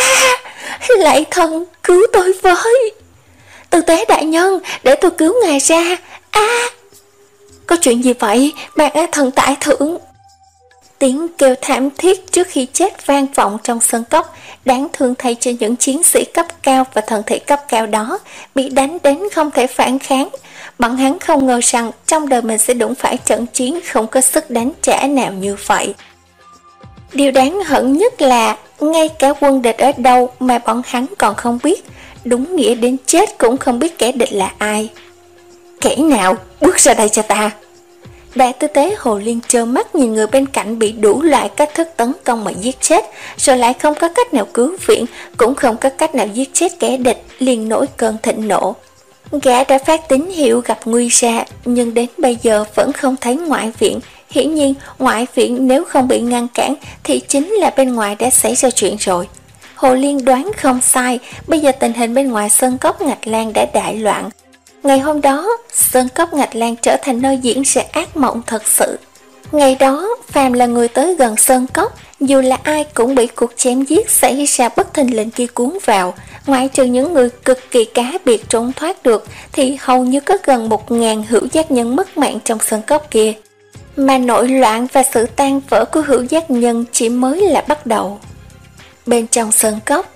Lạy thần, cứu tôi với! Tư tế đại nhân, để tôi cứu ngài ra! À! Có chuyện gì vậy, bạc á thần tại thượng? Tiếng kêu thảm thiết trước khi chết vang vọng trong sân cốc, đáng thương thay cho những chiến sĩ cấp cao và thần thị cấp cao đó, bị đánh đến không thể phản kháng. Bọn hắn không ngờ rằng trong đời mình sẽ đụng phải trận chiến không có sức đánh trả nào như vậy. Điều đáng hận nhất là ngay cả quân địch ở đâu mà bọn hắn còn không biết, đúng nghĩa đến chết cũng không biết kẻ địch là ai. Kẻ nào, bước ra đây cho ta! Đại tư tế Hồ Liên trơ mắt nhìn người bên cạnh bị đủ loại cách thức tấn công mà giết chết, rồi lại không có cách nào cứu viện, cũng không có cách nào giết chết kẻ địch, liền nổi cơn thịnh nộ. Gã đã phát tín hiệu gặp nguy ra, nhưng đến bây giờ vẫn không thấy ngoại viện. Hiển nhiên, ngoại viện nếu không bị ngăn cản thì chính là bên ngoài đã xảy ra chuyện rồi. Hồ Liên đoán không sai, bây giờ tình hình bên ngoài Sơn Cốc Ngạch Lan đã đại loạn. Ngày hôm đó, Sơn Cốc Ngạch Lan trở thành nơi diễn ra ác mộng thật sự. Ngày đó, phàm là người tới gần Sơn Cốc, dù là ai cũng bị cuộc chém giết xảy ra bất thình lình kia cuốn vào. Ngoại trừ những người cực kỳ cá biệt trốn thoát được, thì hầu như có gần một ngàn hữu giác nhân mất mạng trong Sơn Cốc kia. Mà nội loạn và sự tan vỡ của hữu giác nhân chỉ mới là bắt đầu. Bên trong Sơn Cốc,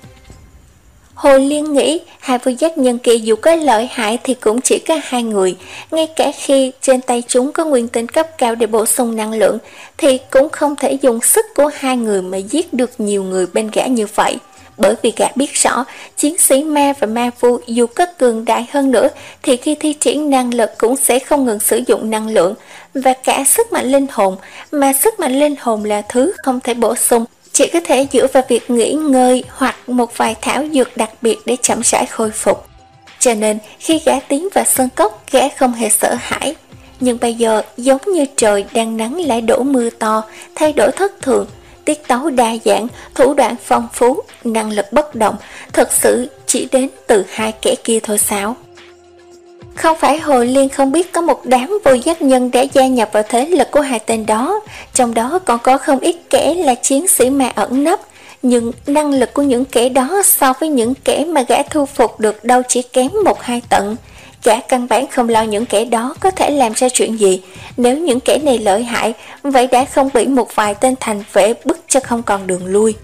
Hồ Liên nghĩ hai vô giác nhân kia dù có lợi hại thì cũng chỉ có hai người. Ngay cả khi trên tay chúng có nguyên tinh cấp cao để bổ sung năng lượng thì cũng không thể dùng sức của hai người mà giết được nhiều người bên gã như vậy. Bởi vì gã biết rõ chiến sĩ ma và ma vu dù có cường đại hơn nữa thì khi thi triển năng lực cũng sẽ không ngừng sử dụng năng lượng và cả sức mạnh linh hồn, mà sức mạnh linh hồn là thứ không thể bổ sung, chỉ có thể dựa vào việc nghỉ ngơi hoặc một vài thảo dược đặc biệt để chậm rãi khôi phục. Cho nên khi gã tiến vào Sơn Cốc, gã không hề sợ hãi. Nhưng bây giờ giống như trời đang nắng lại đổ mưa to, thay đổi thất thường, tiết tấu đa dạng, thủ đoạn phong phú, năng lực bất động, thật sự chỉ đến từ hai kẻ kia thôi sao? Không phải Hồ Liên không biết có một đám vô giác nhân đã gia nhập vào thế lực của hai tên đó, trong đó còn có không ít kẻ là chiến sĩ ma ẩn nấp, nhưng năng lực của những kẻ đó so với những kẻ mà gã thu phục được đâu chỉ kém một hai tận. Gã căn bản không lo những kẻ đó có thể làm ra chuyện gì. Nếu những kẻ này lợi hại, vậy đã không bị một vài tên thành vệ bức cho không còn đường lui.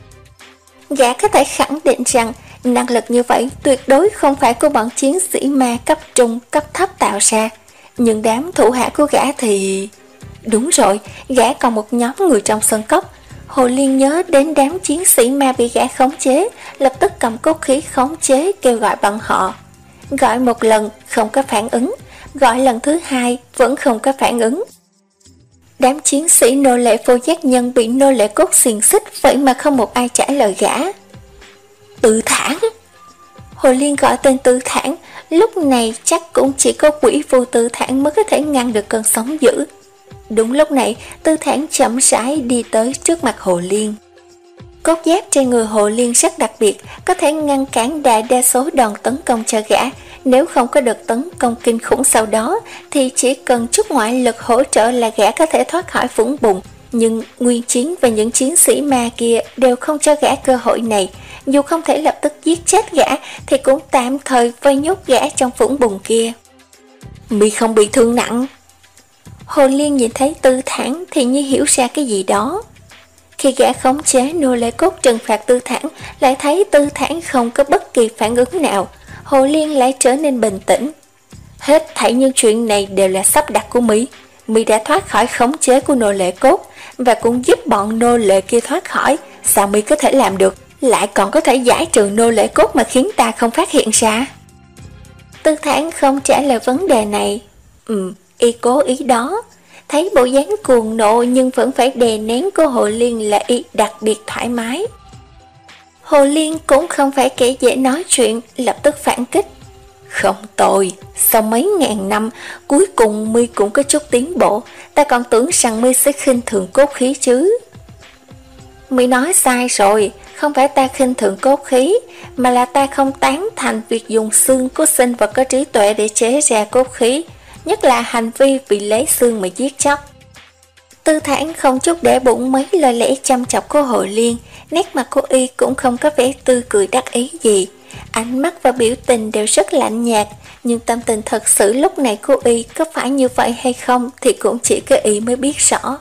Gã có thể khẳng định rằng năng lực như vậy tuyệt đối không phải của bọn chiến sĩ ma cấp trung, cấp thấp tạo ra. Nhưng đám thủ hạ của gã thì... Đúng rồi, gã còn một nhóm người trong Sơn Cốc. Hồ Liên nhớ đến đám chiến sĩ ma bị gã khống chế, lập tức cầm cốt khí khống chế kêu gọi bọn họ. Gọi một lần không có phản ứng, gọi lần thứ hai vẫn không có phản ứng. Đám chiến sĩ nô lệ vô giác nhân bị nô lệ cốt xiềng xích, vậy mà không một ai trả lời gã. Tư Thản! Hồ Liên gọi tên Tư Thản, lúc này chắc cũng chỉ có quỷ vô Tư Thản mới có thể ngăn được cơn sóng dữ. Đúng lúc này, Tư Thản chậm rãi đi tới trước mặt Hồ Liên. Cốt giáp trên người Hồ Liên rất đặc biệt, có thể ngăn cản đại đa số đòn tấn công cho gã. Nếu không có đợt tấn công kinh khủng sau đó, thì chỉ cần chút ngoại lực hỗ trợ là gã có thể thoát khỏi vũng bùn. Nhưng Nguyên Chiến và những chiến sĩ ma kia đều không cho gã cơ hội này. Dù không thể lập tức giết chết gã, thì cũng tạm thời vây nhốt gã trong vũng bùn kia. Mi không bị thương nặng. Hồ Liên nhìn thấy Tư Thản thì như hiểu ra cái gì đó. Khi gã khống chế nô lệ cốt trừng phạt Tư Thản, lại thấy Tư Thản không có bất kỳ phản ứng nào. Hồ Liên lại trở nên bình tĩnh. Hết thảy những chuyện này đều là sắp đặt của Mi. Mi đã thoát khỏi khống chế của nô lệ cốt và cũng giúp bọn nô lệ kia thoát khỏi. Sao Mi có thể làm được, lại còn có thể giải trừ nô lệ cốt mà khiến ta không phát hiện ra? Tư Thản không trả lời vấn đề này. Ừ, y cố ý đó. Thấy bộ dáng cuồng nộ nhưng vẫn phải đè nén của Hồ Liên là y đặc biệt thoải mái. Hồ Liên cũng không phải kẻ dễ nói chuyện, lập tức phản kích. Không tồi, sau mấy ngàn năm, cuối cùng Mi cũng có chút tiến bộ. Ta còn tưởng rằng Mi sẽ khinh thường cốt khí chứ. Mi nói sai rồi, không phải ta khinh thường cốt khí, mà là ta không tán thành việc dùng xương của sinh vật có trí tuệ để chế ra cốt khí, nhất là hành vi vì lấy xương mà giết chóc. Tư Thản không chút để bụng mấy lời lẽ chăm chọc của Hồ Liên, nét mặt của y cũng không có vẻ tươi cười đắc ý gì. Ánh mắt và biểu tình đều rất lạnh nhạt, nhưng tâm tình thật sự lúc này của y có phải như vậy hay không thì cũng chỉ có y mới biết rõ.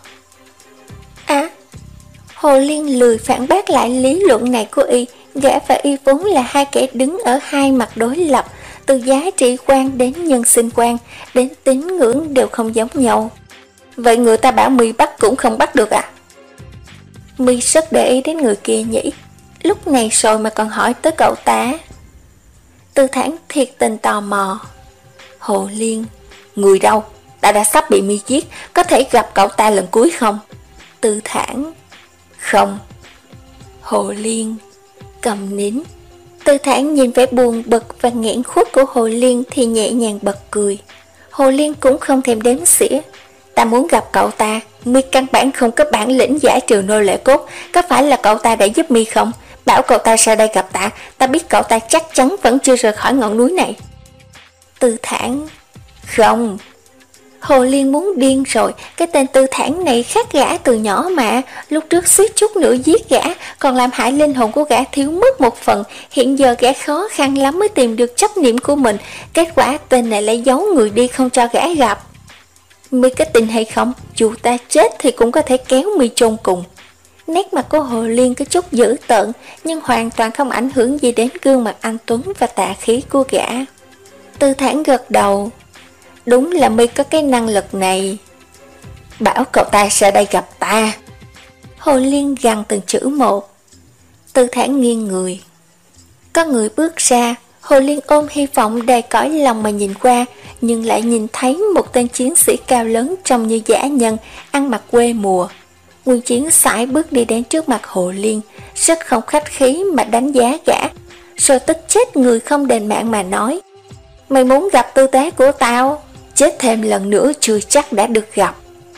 À, Hồ Liên lười phản bác lại lý luận này của y. Gã và y vốn là hai kẻ đứng ở hai mặt đối lập, từ giá trị quan đến nhân sinh quan, đến tín ngưỡng đều không giống nhau. Vậy người ta bảo Mi bắt cũng không bắt được à? Mi rất để ý đến người kia nhỉ, lúc này rồi mà còn hỏi tới cậu ta. Tư Thản thiệt tình tò mò. Hồ Liên, người đâu? Ta đã sắp bị Mi giết, có thể gặp cậu ta lần cuối không? Tư Thản, không. Hồ Liên, cầm nín. Tư Thản nhìn vẻ buồn bực và nghẹn khuất của Hồ Liên thì nhẹ nhàng bật cười. Hồ Liên cũng không thèm đếm xỉa. Ta muốn gặp cậu ta, mi căn bản không có bản lĩnh giải trừ nô lệ cốt, có phải là cậu ta đã giúp mi không? Bảo cậu ta ra đây gặp ta, ta biết cậu ta chắc chắn vẫn chưa rời khỏi ngọn núi này. Tư Thản: Không. Hồ Liên muốn điên rồi, cái tên Tư Thản này khác gã từ nhỏ mà, lúc trước suýt chút nữa giết gã, còn làm hại linh hồn của gã thiếu mất một phần, hiện giờ gã khó khăn lắm mới tìm được chấp niệm của mình, kết quả tên này lại giấu người đi không cho gã gặp. Mi có tin hay không, dù ta chết thì cũng có thể kéo mi chôn cùng. Nét mặt của Hồ Liên có chút dữ tợn, nhưng hoàn toàn không ảnh hưởng gì đến gương mặt anh tuấn và tà khí của gã. Tư Thản gật đầu. Đúng là mi có cái năng lực này. Bảo cậu ta ra đây gặp ta. Hồ Liên gằn từng chữ một. Tư Thản nghiêng người. Có người bước ra. Hồ Liên ôm hy vọng đầy cõi lòng mà nhìn qua, nhưng lại nhìn thấy một tên chiến sĩ cao lớn trông như dã nhân, ăn mặc quê mùa. Nguyên Chiến sải bước đi đến trước mặt Hồ Liên, rất không khách khí mà đánh giá gã, rồi tức chết người không đền mạng mà nói: Mày muốn gặp tư tế của tao, chết thêm lần nữa chưa chắc đã được gặp.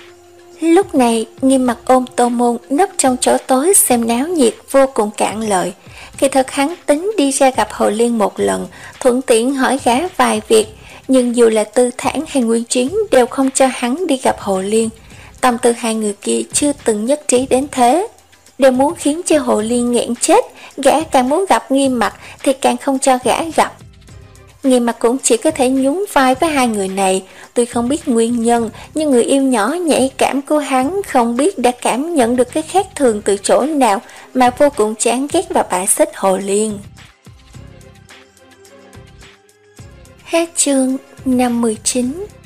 Lúc này Nghiêm Mặt ôm Tô Môn nấp trong chỗ tối xem náo nhiệt vô cùng cạn lời. Kỳ thật hắn tính đi ra gặp Hồ Liên một lần, thuận tiện hỏi gã vài việc, nhưng dù là Tư Thản hay Nguyên Chiến đều không cho hắn đi gặp Hồ Liên. Tâm tư hai người kia chưa từng nhất trí đến thế, đều muốn khiến cho Hồ Liên nghẹn chết. Gã càng muốn gặp Nghiêm Mặt thì càng không cho gã gặp. Nghiêm Mặt cũng chỉ có thể nhún vai với hai người này. Tuy không biết nguyên nhân, nhưng người yêu nhỏ nhạy cảm của hắn không biết đã cảm nhận được cái khác thường từ chỗ nào mà vô cùng chán ghét và bài xích Hồ Liên. Hết chương năm mươi chín.